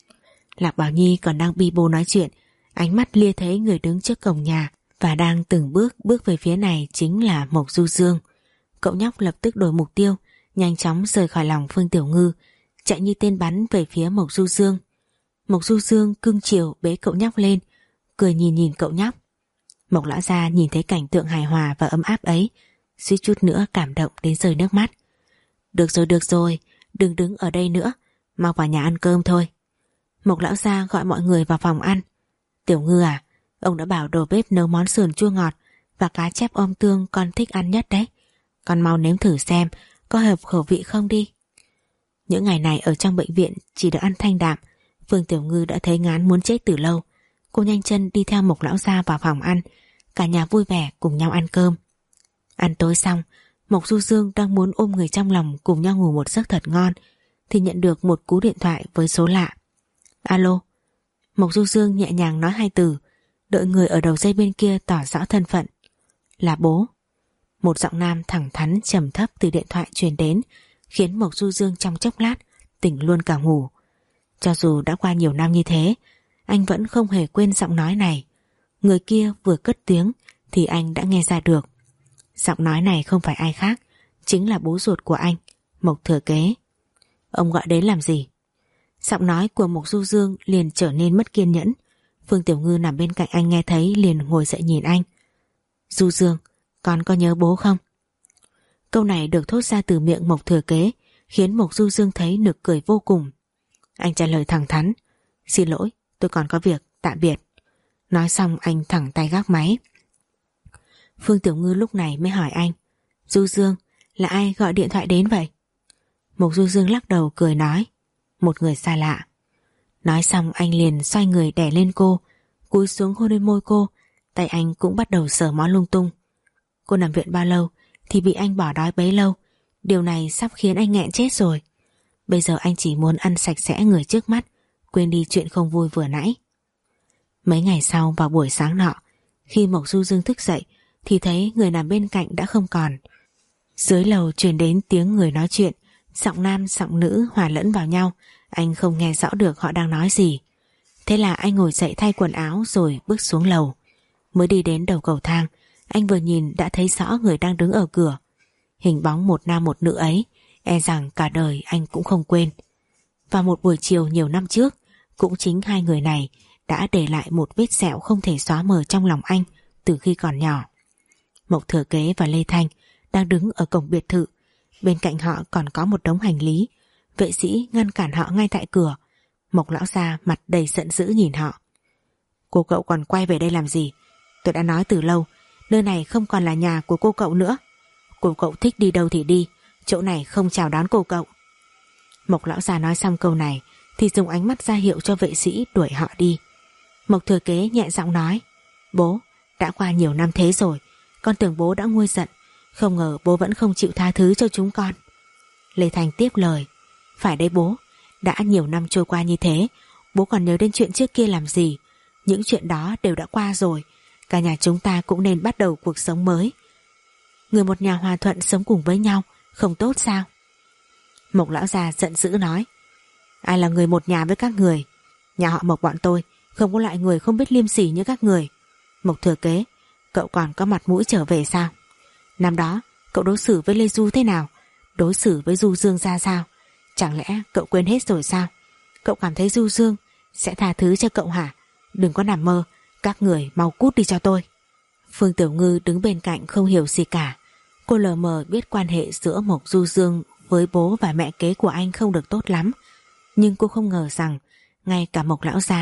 Speaker 1: Lạc Bảo Nhi còn đang bi bô nói chuyện, ánh mắt lia thấy người đứng trước cổng nhà và đang từng bước bước về phía này chính là Mộc Du Dương. Cậu nhóc lập tức đổi mục tiêu, nhanh chóng rời khỏi lòng Phương Tiểu Ngư, chạy như tên bắn về phía Mộc Du Dương. Mộc Du Dương cưng chiều bế cậu nhóc lên, cười nhìn nhìn cậu nhóc. Mộc lão gia nhìn thấy cảnh tượng hài hòa và ấm áp ấy, suýt chút nữa cảm động đến rơi nước mắt. Được rồi được rồi, đừng đứng ở đây nữa, mau vào nhà ăn cơm thôi. Mộc lão gia gọi mọi người vào phòng ăn. Tiểu Ngư à, ông đã bảo đầu bếp nấu món sườn chua ngọt và cá chép om tương con thích ăn nhất đấy. Con mau nếm thử xem có hợp khẩu vị không đi. Những ngày này ở trong bệnh viện chỉ được ăn thanh đạm, Phương Tiểu Ngư đã thấy ngán muốn chết từ lâu. Cô nhanh chân đi theo Mộc lão gia vào phòng ăn, cả nhà vui vẻ cùng nhau ăn cơm. Ăn tối xong, Mộc Du Dương đang muốn ôm người trong lòng cùng nhau ngủ một giấc thật ngon thì nhận được một cú điện thoại với số lạ. Alo. Mộc Du Dương nhẹ nhàng nói hai từ, đợi người ở đầu dây bên kia tỏ rõ thân phận. Là bố. Một giọng nam thẳng thắn trầm thấp từ điện thoại truyền đến, khiến Mộc Du Dương trong chốc lát tỉnh luôn cả ngủ. Cho dù đã qua nhiều năm như thế, anh vẫn không hề quên giọng nói này. Người kia vừa cất tiếng thì anh đã nghe ra được. Giọng nói này không phải ai khác, chính là bố ruột của anh, Mộc Thừa Kế. Ông gọi đến làm gì? Giọng nói của Mộc Du Dương liền trở nên mất kiên nhẫn. Phương Tiểu Ngư nằm bên cạnh anh nghe thấy liền ngồi dậy nhìn anh. Du Dương, con có nhớ bố không? Câu này được thốt ra từ miệng Mộc Thừa Kế, khiến Mộc Du Dương thấy nực cười vô cùng. Anh trả lời thẳng thắn: xin lỗi, tôi còn có việc, tạm biệt. Nói xong anh thẳng tay gác máy. Phương Tiểu Ngư lúc này mới hỏi anh: Du Dương, là ai gọi điện thoại đến vậy? Mộc Du Dương lắc đầu cười nói: một người xa lạ. Nói xong anh liền xoay người đè lên cô, cúi xuống hôn lên môi cô, tay anh cũng bắt đầu sờ mó lung tung. Cô nằm viện bao lâu thì bị anh bỏ đói bấy lâu, điều này sắp khiến anh nghẹn chết rồi. Bây giờ anh chỉ muốn ăn sạch sẽ người trước mắt, quên đi chuyện không vui vừa nãy. Mấy ngày sau vào buổi sáng nọ, khi Mộc Du Dương thức dậy thì thấy người nằm bên cạnh đã không còn. Dưới lầu truyền đến tiếng người nói chuyện, giọng nam giọng nữ hòa lẫn vào nhau, anh không nghe rõ được họ đang nói gì. Thế là anh ngồi dậy thay quần áo rồi bước xuống lầu. Mới đi đến đầu cầu thang, anh vừa nhìn đã thấy rõ người đang đứng ở cửa. Hình bóng một nam một nữ ấy, e rằng cả đời anh cũng không quên. Vào một buổi chiều nhiều năm trước, cũng chính hai người này đã để lại một vết sẹo không thể xóa mờ trong lòng anh từ khi còn nhỏ. Mộc Thừa Kế và Lê Thanh đang đứng ở cổng biệt thự, bên cạnh họ còn có một đống hành lý. Vệ sĩ ngăn cản họ ngay tại cửa. Mộc lão gia mặt đầy giận dữ nhìn họ. Cô cậu còn quay về đây làm gì? Tôi đã nói từ lâu, nơi này không còn là nhà của cô cậu nữa. Cô cậu thích đi đâu thì đi, chỗ này không chào đón cô cậu. Mộc lão gia nói xong câu này thì dùng ánh mắt ra hiệu cho vệ sĩ đuổi họ đi. Mộc Thừa Kế nhẹ giọng nói: bố, đã qua nhiều năm thế rồi, con tưởng bố đã nguôi giận, không ngờ bố vẫn không chịu tha thứ cho chúng con. Lê Thành tiếp lời: phải đấy bố, đã nhiều năm trôi qua như thế, bố còn nhớ đến chuyện trước kia làm gì? Những chuyện đó đều đã qua rồi, cả nhà chúng ta cũng nên bắt đầu cuộc sống mới. Người một nhà hòa thuận sống cùng với nhau, không tốt sao? Mộc lão già giận dữ nói: ai là người một nhà với các người? Nhà họ Mộc bọn tôi không có loại người không biết liêm sỉ như các người. Mộc Thừa Kế, cậu còn có mặt mũi trở về sao? Năm đó cậu đối xử với Lê Du thế nào? Đối xử với Du Dương ra sao? Chẳng lẽ cậu quên hết rồi sao? Cậu cảm thấy Du Dương sẽ tha thứ cho cậu hả? Đừng có nằm mơ, các người mau cút đi cho tôi. Phương Tiểu Ngư đứng bên cạnh không hiểu gì cả. Cô lờ mờ biết quan hệ giữa Mộc Du Dương với bố và mẹ kế của anh không được tốt lắm, nhưng cô không ngờ rằng ngay cả Mộc lão gia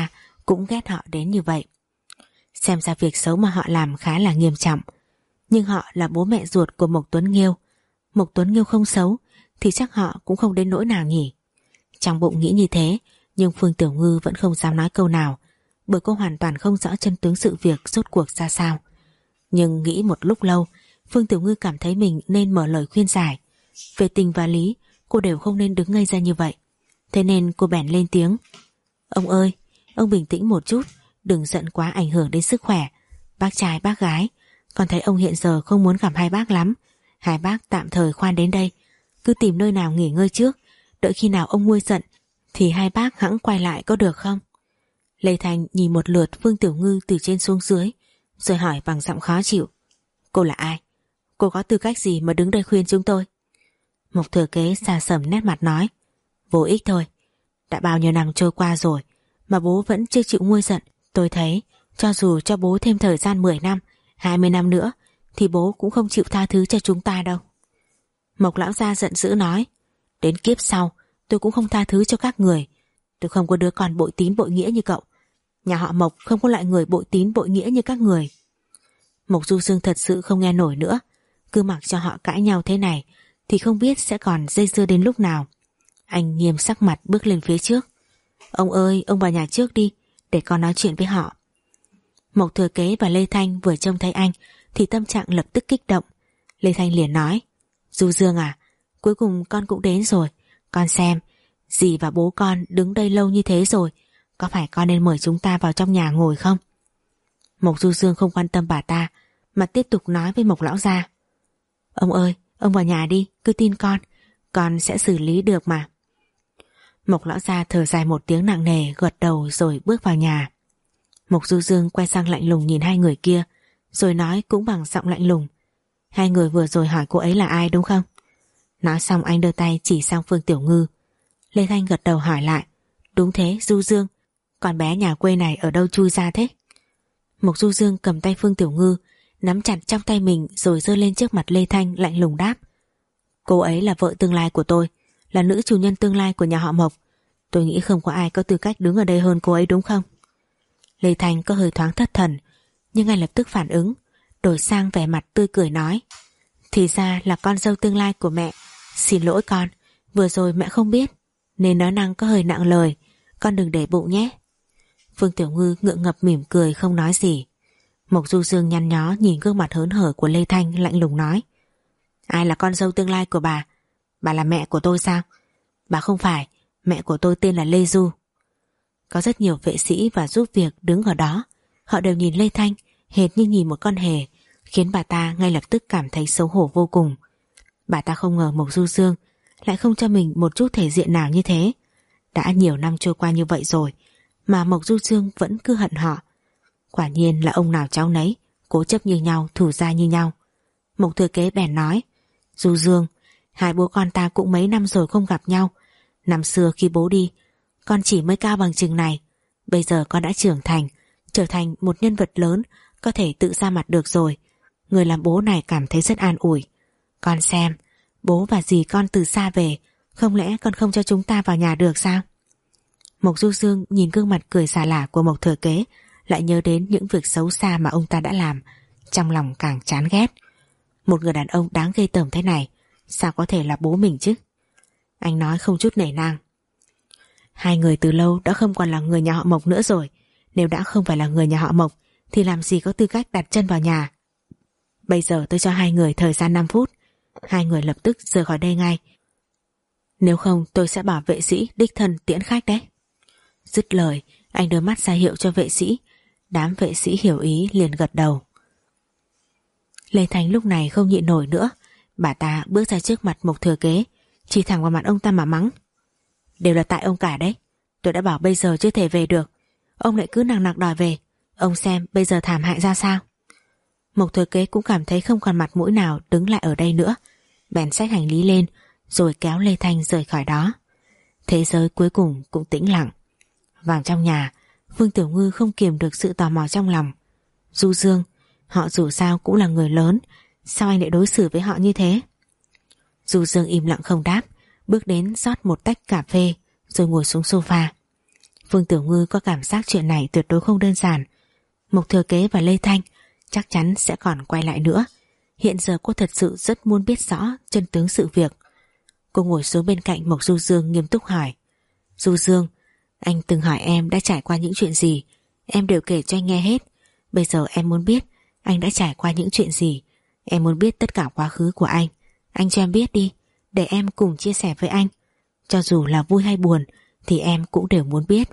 Speaker 1: cũng ghét họ đến như vậy. Xem ra việc xấu mà họ làm khá là nghiêm trọng. Nhưng họ là bố mẹ ruột của Mộc Tuấn Nghiêu. Mộc Tuấn Nghiêu không xấu thì chắc họ cũng không đến nỗi nào nhỉ. Trong bụng nghĩ như thế, nhưng Phương Tiểu Ngư vẫn không dám nói câu nào, bởi cô hoàn toàn không rõ chân tướng sự việc rốt cuộc ra sao. Nhưng nghĩ một lúc lâu, Phương Tiểu Ngư cảm thấy mình nên mở lời khuyên giải. Về tình và lý, cô đều không nên đứng ngây ra như vậy. Thế nên cô bèn lên tiếng. Ông ơi, ông bình tĩnh một chút, đừng giận quá ảnh hưởng đến sức khỏe. Bác trai bác gái, con thấy ông hiện giờ không muốn gặp hai bác lắm. Hai bác tạm thời khoan đến đây, cứ tìm nơi nào nghỉ ngơi trước, đợi khi nào ông nguôi giận thì hai bác hẵng quay lại có được không? Lê Thanh nhìn một lượt Phương Tiểu Ngư từ trên xuống dưới, rồi hỏi bằng giọng khó chịu. Cô là ai? Cô có tư cách gì mà đứng đây khuyên chúng tôi? Mộc Thừa Kế xa sầm nét mặt nói. Vô ích thôi. Đã bao nhiêu năm trôi qua rồi mà bố vẫn chưa chịu nguôi giận. Tôi thấy cho dù cho bố thêm thời gian mười năm, hai mươi năm nữa thì bố cũng không chịu tha thứ cho chúng ta đâu. Mộc lão gia giận dữ nói. Đến kiếp sau tôi cũng không tha thứ cho các người. Tôi không có đứa con bội tín bội nghĩa như cậu. Nhà họ Mộc không có loại người bội tín bội nghĩa như các người. Mộc Du Dương thật sự không nghe nổi nữa. Cứ mặc cho họ cãi nhau thế này thì không biết sẽ còn dây dưa đến lúc nào. Anh nghiêm sắc mặt bước lên phía trước. Ông ơi, ông vào nhà trước đi, để con nói chuyện với họ. Mộc Thừa Kế và Lê Thanh vừa trông thấy anh thì tâm trạng lập tức kích động. Lê Thanh liền nói. Du Dương à, cuối cùng con cũng đến rồi. Con xem, dì và bố con đứng đây lâu như thế rồi, có phải con nên mời chúng ta vào trong nhà ngồi không? Mộc Du Dương không quan tâm bà ta, mà tiếp tục nói với Mộc lão gia. Ông ơi, ông vào nhà đi, cứ tin con, con sẽ xử lý được mà. Mộc lão gia thở dài một tiếng nặng nề, gật đầu rồi bước vào nhà. Mộc Du Dương quay sang lạnh lùng nhìn hai người kia, rồi nói cũng bằng giọng lạnh lùng. Hai người vừa rồi hỏi cô ấy là ai đúng không? Nói xong anh đưa tay chỉ sang Phương Tiểu Ngư. Lê Thanh gật đầu hỏi lại. Đúng thế, Du Dương, con bé nhà quê này ở đâu chui ra thế? Mộc Du Dương cầm tay Phương Tiểu Ngư, nắm chặt trong tay mình rồi giơ lên trước mặt Lê Thanh lạnh lùng đáp. Cô ấy là vợ tương lai của tôi, là nữ chủ nhân tương lai của nhà họ Mộc. Tôi nghĩ không có ai có tư cách đứng ở đây hơn cô ấy đúng không? Lê Thanh có hơi thoáng thất thần, nhưng ngay lập tức phản ứng, đổi sang vẻ mặt tươi cười nói. Thì ra là con dâu tương lai của mẹ. Xin lỗi con, vừa rồi mẹ không biết, nên nói năng có hơi nặng lời, con đừng để bụng nhé. Phương Tiểu Ngư ngượng ngập mỉm cười không nói gì. Mộc Du Dương nhăn nhó nhìn gương mặt hớn hở của Lê Thanh lạnh lùng nói. Ai là con dâu tương lai của bà? Bà là mẹ của tôi sao? Bà không phải, mẹ của tôi tên là Lê Du. Có rất nhiều vệ sĩ và giúp việc đứng ở đó, họ đều nhìn Lê Thanh hệt như nhìn một con hề, khiến bà ta ngay lập tức cảm thấy xấu hổ vô cùng. Bà ta không ngờ Mộc Du Dương lại không cho mình một chút thể diện nào như thế. Đã nhiều năm trôi qua như vậy rồi mà Mộc Du Dương vẫn cứ hận họ. Quả nhiên là ông nào cháu nấy, cố chấp như nhau, thù gia như nhau. Mộc Thừa Kế bèn nói. Du Dương, hai bố con ta cũng mấy năm rồi không gặp nhau. Năm xưa khi bố đi, con chỉ mới cao bằng chừng này. Bây giờ con đã trưởng thành, trở thành một nhân vật lớn, có thể tự ra mặt được rồi. Người làm bố này cảm thấy rất an ủi. Con xem, bố và dì con từ xa về, không lẽ con không cho chúng ta vào nhà được sao? Mộc Du Dương nhìn gương mặt cười xà lả của Mộc Thừa Kế, lại nhớ đến những việc xấu xa mà ông ta đã làm, trong lòng càng chán ghét. Một người đàn ông đáng ghê tởm thế này, sao có thể là bố mình chứ? Anh nói không chút nể nang. Hai người từ lâu đã không còn là người nhà họ Mộc nữa rồi. Nếu đã không phải là người nhà họ Mộc thì làm gì có tư cách đặt chân vào nhà. Bây giờ tôi cho hai người thời gian năm phút. Hai người lập tức rời khỏi đây ngay. Nếu không tôi sẽ bảo vệ sĩ đích thân tiễn khách đấy. Dứt lời, anh đưa mắt ra hiệu cho vệ sĩ. Đám vệ sĩ hiểu ý liền gật đầu. Lê Thanh lúc này không nhịn nổi nữa. Bà ta bước ra trước mặt Mộc Thừa Kế, chỉ thẳng vào mặt ông ta mà mắng. Đều là tại ông cả đấy. Tôi đã bảo bây giờ chưa thể về được, ông lại cứ nằng nặc đòi về. Ông xem bây giờ thảm hại ra sao. Mộc Thừa Kế cũng cảm thấy không còn mặt mũi nào đứng lại ở đây nữa, bèn xách hành lý lên rồi kéo Lê Thanh rời khỏi đó. Thế giới cuối cùng cũng tĩnh lặng. Vào trong nhà, Phương Tiểu Ngư không kiềm được sự tò mò trong lòng. Du Dương, họ dù sao cũng là người lớn, sao anh lại đối xử với họ như thế? Du Dương im lặng không đáp, bước đến rót một tách cà phê rồi ngồi xuống sofa. Vương Tiểu Ngư có cảm giác chuyện này tuyệt đối không đơn giản. Mộc Thừa Kế và Lê Thanh chắc chắn sẽ còn quay lại nữa. Hiện giờ cô thật sự rất muốn biết rõ chân tướng sự việc. Cô ngồi xuống bên cạnh Mộc Du Dương nghiêm túc hỏi: Du Dương, anh từng hỏi em đã trải qua những chuyện gì, em đều kể cho anh nghe hết. Bây giờ em muốn biết anh đã trải qua những chuyện gì. Em muốn biết tất cả quá khứ của anh. Anh cho em biết đi, để em cùng chia sẻ với anh. Cho dù là vui hay buồn thì em cũng đều muốn biết.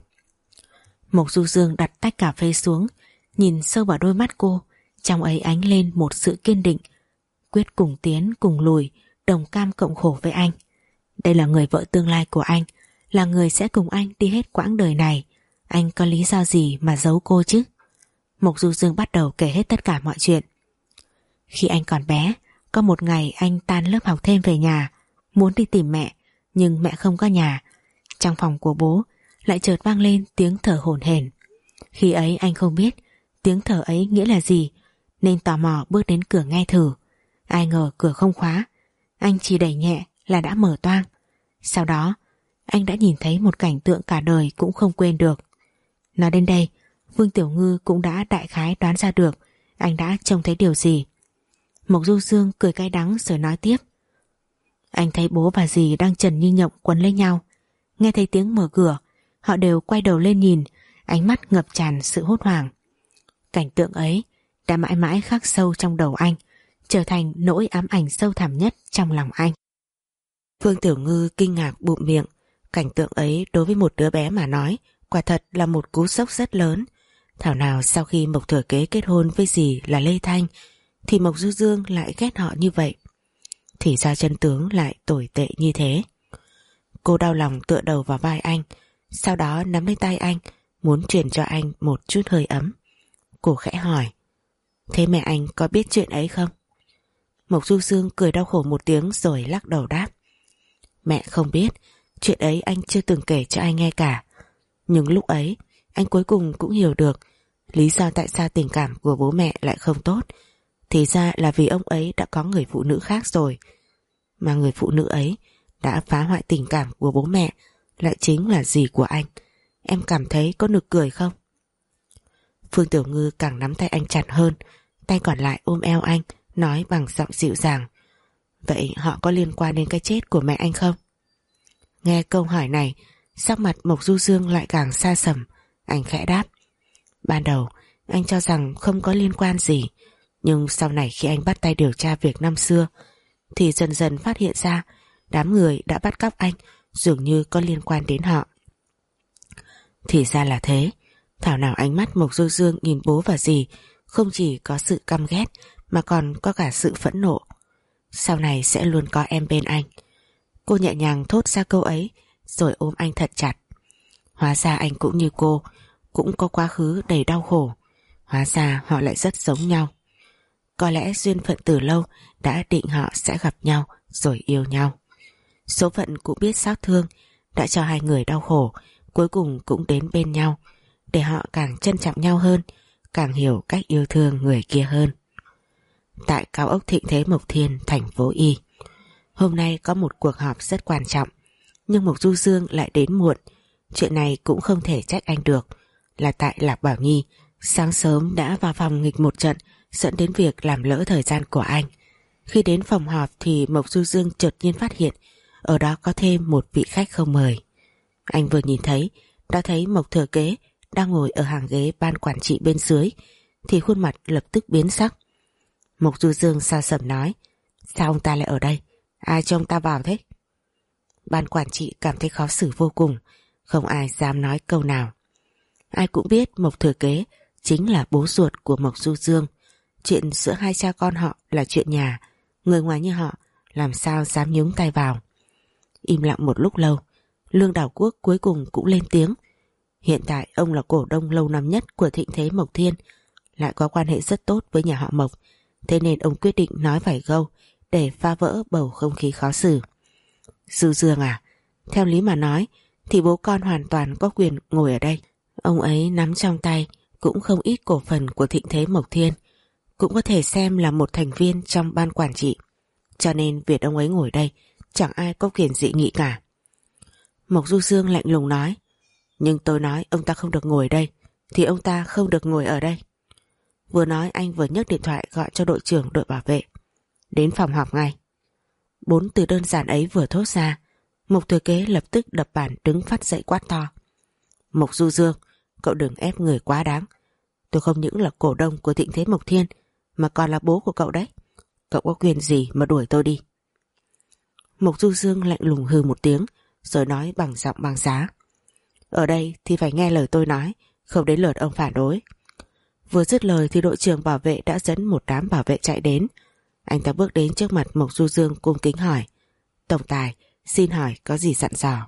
Speaker 1: Mộc Du Dương đặt tách cà phê xuống, nhìn sâu vào đôi mắt cô, trong ấy ánh lên một sự kiên định, quyết cùng tiến cùng lùi, đồng cam cộng khổ với anh. Đây là người vợ tương lai của anh, là người sẽ cùng anh đi hết quãng đời này. Anh có lý do gì mà giấu cô chứ? Mộc Du Dương bắt đầu kể hết tất cả mọi chuyện. Khi anh còn bé, có một ngày anh tan lớp học thêm về nhà, muốn đi tìm mẹ, nhưng mẹ không có nhà. Trong phòng của bố lại chợt vang lên tiếng thở hổn hển. Khi ấy anh không biết tiếng thở ấy nghĩa là gì, nên tò mò bước đến cửa nghe thử. Ai ngờ cửa không khóa, anh chỉ đẩy nhẹ là đã mở toang. Sau đó anh đã nhìn thấy một cảnh tượng cả đời cũng không quên được. Nói đến đây, Vương Tiểu Ngư cũng đã đại khái đoán ra được anh đã trông thấy điều gì. Mộc Du Dương cười cay đắng rồi nói tiếp: Anh thấy bố và dì đang trần như nhộng quấn lấy nhau. Nghe thấy tiếng mở cửa, họ đều quay đầu lên nhìn, ánh mắt ngập tràn sự hốt hoảng. Cảnh tượng ấy đã mãi mãi khắc sâu trong đầu anh, trở thành nỗi ám ảnh sâu thẳm nhất trong lòng anh. Vương Tiểu Ngư kinh ngạc bụm miệng. Cảnh tượng ấy đối với một đứa bé mà nói quả thật là một cú sốc rất lớn. Thảo nào sau khi Mộc Thừa Kế kết hôn với dì là Lê Thanh thì Mộc Du Dương lại ghét họ như vậy. Thì ra chân tướng lại tồi tệ như thế. Cô đau lòng tựa đầu vào vai anh, sau đó nắm lấy tay anh, muốn truyền cho anh một chút hơi ấm. Cô khẽ hỏi: Thế mẹ anh có biết chuyện ấy không? Mộc Du Dương cười đau khổ một tiếng rồi lắc đầu đáp: Mẹ không biết, chuyện ấy anh chưa từng kể cho anh nghe cả. Nhưng lúc ấy anh cuối cùng cũng hiểu được lý do tại sao tình cảm của bố mẹ lại không tốt. Thì ra là vì ông ấy đã có người phụ nữ khác rồi. Mà người phụ nữ ấy đã phá hoại tình cảm của bố mẹ lại chính là dì của anh. Em cảm thấy có nực cười không? Phương Tiểu Ngư càng nắm tay anh chặt hơn, tay còn lại ôm eo anh, nói bằng giọng dịu dàng: Vậy họ có liên quan đến cái chết của mẹ anh không? Nghe câu hỏi này, sắc mặt Mộc Du Dương lại càng xa sầm. Anh khẽ đáp: Ban đầu anh cho rằng không có liên quan gì, nhưng sau này khi anh bắt tay điều tra việc năm xưa thì dần dần phát hiện ra đám người đã bắt cóc anh dường như có liên quan đến họ. Thì ra là thế. Thảo nào ánh mắt Mộc Du Dương nhìn bố và dì không chỉ có sự căm ghét mà còn có cả sự phẫn nộ. Sau này sẽ luôn có em bên anh. Cô nhẹ nhàng thốt ra câu ấy rồi ôm anh thật chặt. Hóa ra anh cũng như cô, cũng có quá khứ đầy đau khổ. Hóa ra họ lại rất giống nhau. Có lẽ duyên phận từ lâu đã định họ sẽ gặp nhau rồi yêu nhau. Số phận cũng biết xót thương, đã cho hai người đau khổ, cuối cùng cũng đến bên nhau, để họ càng trân trọng nhau hơn, càng hiểu cách yêu thương người kia hơn. Tại cao ốc Thịnh Thế Mộc Thiên, thành phố Y, hôm nay có một cuộc họp rất quan trọng, nhưng Mộc Du Dương lại đến muộn. Chuyện này cũng không thể trách anh được, là tại Lạc Bảo Nhi sáng sớm đã vào phòng nghịch một trận, dẫn đến việc làm lỡ thời gian của anh. Khi đến phòng họp thì Mộc Du Dương chợt nhiên phát hiện ở đó có thêm một vị khách không mời. Anh vừa nhìn thấy đã thấy Mộc Thừa Kế đang ngồi ở hàng ghế ban quản trị bên dưới, thì khuôn mặt lập tức biến sắc. Mộc Du Dương xa sầm nói: Sao ông ta lại ở đây? Ai cho ông ta vào thế? Ban quản trị cảm thấy khó xử vô cùng, không ai dám nói câu nào. Ai cũng biết Mộc Thừa Kế chính là bố ruột của Mộc Du Dương. Chuyện giữa hai cha con họ là chuyện nhà, người ngoài như họ làm sao dám nhúng tay vào. Im lặng một lúc lâu, Lương Đảo Quốc cuối cùng cũng lên tiếng. Hiện tại ông là cổ đông lâu năm nhất của Thịnh Thế Mộc Thiên, lại có quan hệ rất tốt với nhà họ Mộc, thế nên ông quyết định nói vài câu để phá vỡ bầu không khí khó xử. Du Dương à, theo lý mà nói thì bố con hoàn toàn có quyền ngồi ở đây. Ông ấy nắm trong tay cũng không ít cổ phần của Thịnh Thế Mộc Thiên, cũng có thể xem là một thành viên trong ban quản trị, cho nên việc ông ấy ngồi đây chẳng ai có quyền dị nghị cả. Mộc Du Dương lạnh lùng nói:
Speaker 2: Nhưng tôi nói ông ta không được ngồi đây thì ông ta không được ngồi ở đây. Vừa nói anh vừa nhấc điện thoại gọi cho đội trưởng đội bảo vệ. Đến phòng họp ngay. Bốn từ đơn giản ấy vừa thốt ra, Mộc Thừa Kế lập tức đập bàn đứng phát dậy quát to. Mộc Du Dương, cậu đừng ép người quá đáng. Tôi không những là cổ đông của Thịnh Thế Mộc Thiên mà còn là bố của cậu đấy. Cậu có quyền gì mà đuổi tôi đi? Mộc Du Dương lạnh lùng hừ một tiếng rồi nói bằng giọng băng giá. Ở đây thì phải nghe lời tôi nói, không đến lượt ông phản đối. Vừa dứt lời thì đội trưởng bảo vệ đã dẫn một đám bảo vệ chạy đến. Anh ta bước đến trước mặt Mộc Du Dương cung kính hỏi. Tổng tài, xin hỏi có gì dặn dò?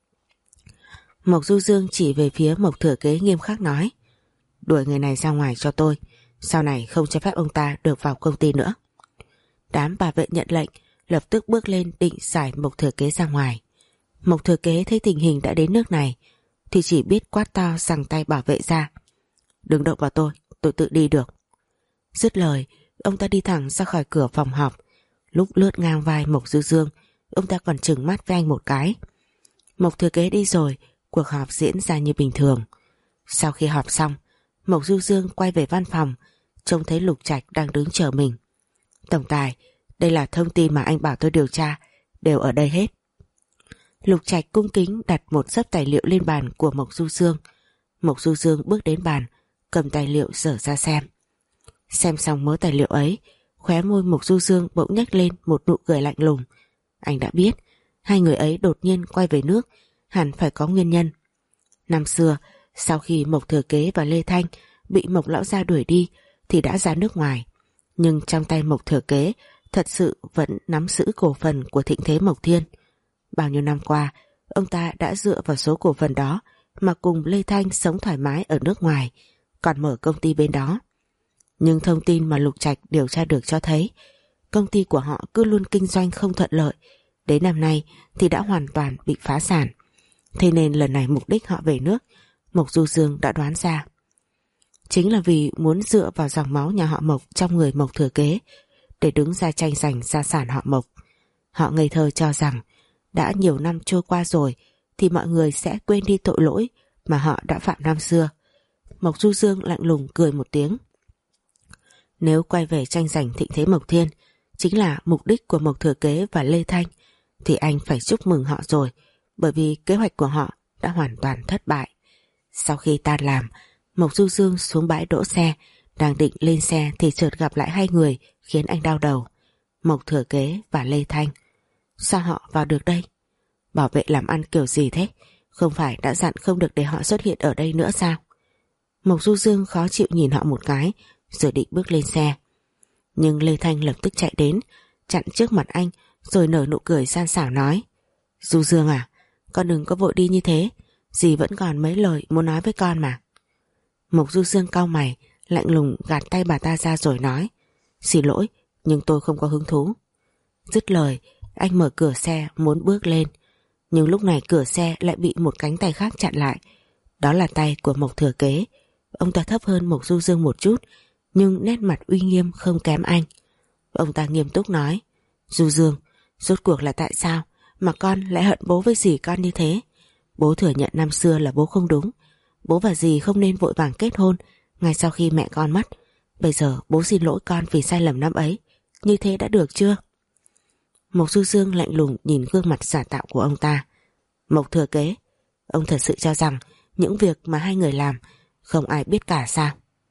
Speaker 2: Mộc Du Dương chỉ về phía Mộc Thừa Kế nghiêm khắc nói. Đuổi người này ra ngoài cho tôi, sau này không cho phép ông ta được vào công ty nữa. Đám bảo vệ nhận lệnh, lập tức bước lên định giải Mộc Thừa Kế ra ngoài. Mộc Thừa Kế thấy tình hình đã đến nước này thì chỉ biết quát to giằng tay bảo vệ ra. Đừng động vào tôi, tôi tự đi được. Dứt lời, ông ta đi thẳng ra khỏi cửa phòng họp. Lúc lướt ngang vai Mộc Du Dương, ông ta còn trừng mắt với anh một cái. Mộc Thừa Kế đi rồi, cuộc họp diễn ra như bình thường. Sau khi họp xong, Mộc Du Dương quay về văn phòng, trông thấy Lục Trạch đang đứng chờ mình. Tổng tài, đây là thông tin mà anh bảo tôi điều tra, đều ở đây hết. Lục Trạch cung kính đặt một xấp tài liệu lên bàn của Mộc Du Dương. Mộc Du Dương bước đến bàn, cầm tài liệu dở ra xem. Xem xong mớ tài liệu ấy, khóe môi Mộc Du Dương bỗng nhếch lên một nụ cười lạnh lùng. Anh đã biết, hai người ấy đột nhiên quay về nước, hẳn phải có nguyên nhân. Năm xưa, sau khi Mộc Thừa Kế và Lê Thanh bị Mộc Lão Gia đuổi đi thì đã ra nước ngoài. Nhưng trong tay Mộc Thừa Kế thật sự vẫn nắm giữ cổ phần của Thịnh Thế Mộc Thiên. Bao nhiêu năm qua, ông ta đã dựa vào số cổ phần đó mà cùng Lê Thanh sống thoải mái ở nước ngoài, còn mở công ty bên đó. Nhưng thông tin mà Lục Trạch điều tra được cho thấy công ty của họ cứ luôn kinh doanh không thuận lợi, đến năm nay thì đã hoàn toàn bị phá sản. Thế nên lần này mục đích họ về nước, Mộc Du Dương đã đoán ra. Chính là vì muốn dựa vào dòng máu nhà họ Mộc trong người Mộc Thừa Kế để đứng ra tranh giành gia sản họ Mộc. Họ ngây thơ cho rằng đã nhiều năm trôi qua rồi thì mọi người sẽ quên đi tội lỗi mà họ đã phạm năm xưa. Mộc Du Dương lạnh lùng cười một tiếng. Nếu quay về tranh giành Thịnh Thế Mộc Thiên chính là mục đích của Mộc Thừa Kế và Lê Thanh thì anh phải chúc mừng họ rồi, bởi vì kế hoạch của họ đã hoàn toàn thất bại. Sau khi tan làm, Mộc Du Dương xuống bãi đỗ xe, đang định lên xe thì chợt gặp lại hai người khiến anh đau đầu. Mộc Thừa Kế và Lê Thanh. Sao họ vào được đây? Bảo vệ làm ăn kiểu gì thế? Không phải đã dặn không được để họ xuất hiện ở đây nữa sao? Mộc Du Dương khó chịu nhìn họ một cái rồi định bước lên xe. Nhưng Lê Thanh lập tức chạy đến, chặn trước mặt anh rồi nở nụ cười san xảo nói. Du Dương à, con đừng có vội đi như thế, dì vẫn còn mấy lời muốn nói với con mà. Mộc Du Dương cau mày, lạnh lùng gạt tay bà ta ra rồi nói. Xin lỗi, nhưng tôi không có hứng thú. Dứt lời, anh mở cửa xe muốn bước lên, nhưng lúc này cửa xe lại bị một cánh tay khác chặn lại. Đó là tay của Mộc Thừa Kế. Ông ta thấp hơn Mộc Du Dương một chút, nhưng nét mặt uy nghiêm không kém anh. Ông ta nghiêm túc nói. Du Dương, rốt cuộc là tại sao mà con lại hận bố với dì con như thế? Bố thừa nhận năm xưa là bố không đúng. Bố và dì không nên vội vàng kết hôn ngay sau khi mẹ con mất. Bây giờ bố xin lỗi con vì sai lầm năm ấy. Như thế đã được chưa? Mộc Du Dương lạnh lùng nhìn gương mặt giả tạo của ông ta. Mộc Thừa Kế, ông thật sự cho rằng những việc mà hai người làm không ai biết cả sao?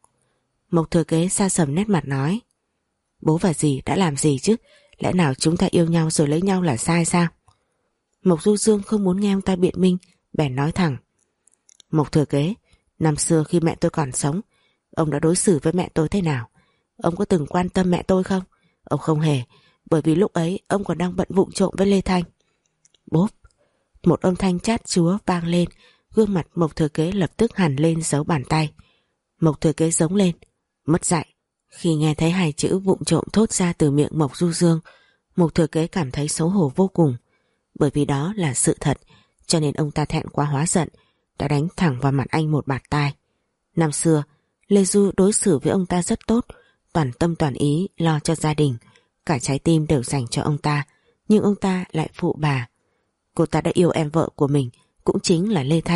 Speaker 2: Mộc Thừa Kế sa sầm nét mặt nói. Bố và dì đã làm gì chứ? Lẽ nào chúng ta yêu nhau rồi lấy nhau là sai sao? Mộc Du Dương không muốn nghe ông ta biện minh, bèn nói thẳng. Mộc Thừa Kế, năm xưa khi mẹ tôi còn sống, ông đã đối xử với mẹ tôi thế nào? Ông có từng quan tâm mẹ tôi không? Ông không hề, bởi vì lúc ấy ông còn đang bận vụng trộm với Lê Thanh. Bốp, một âm thanh chát chúa vang lên, gương mặt Mộc Thừa Kế lập tức hằn lên dấu bàn tay. Mộc Thừa Kế giống lên, mất dạy. Khi nghe thấy hai chữ vụng trộm thốt ra từ miệng Mộc Du Dương, Mộc Thừa Kế cảm thấy xấu hổ vô cùng. Bởi vì đó là sự thật, cho nên ông ta thẹn quá hóa giận, đã đánh thẳng vào mặt anh một bạt tai. Năm xưa, Lê Du đối xử với ông ta rất tốt, toàn tâm toàn ý lo cho gia đình, cả trái tim đều dành cho ông ta, nhưng ông ta lại phụ bà. Cô ta đã yêu em vợ của mình, cũng chính là Lê Thanh,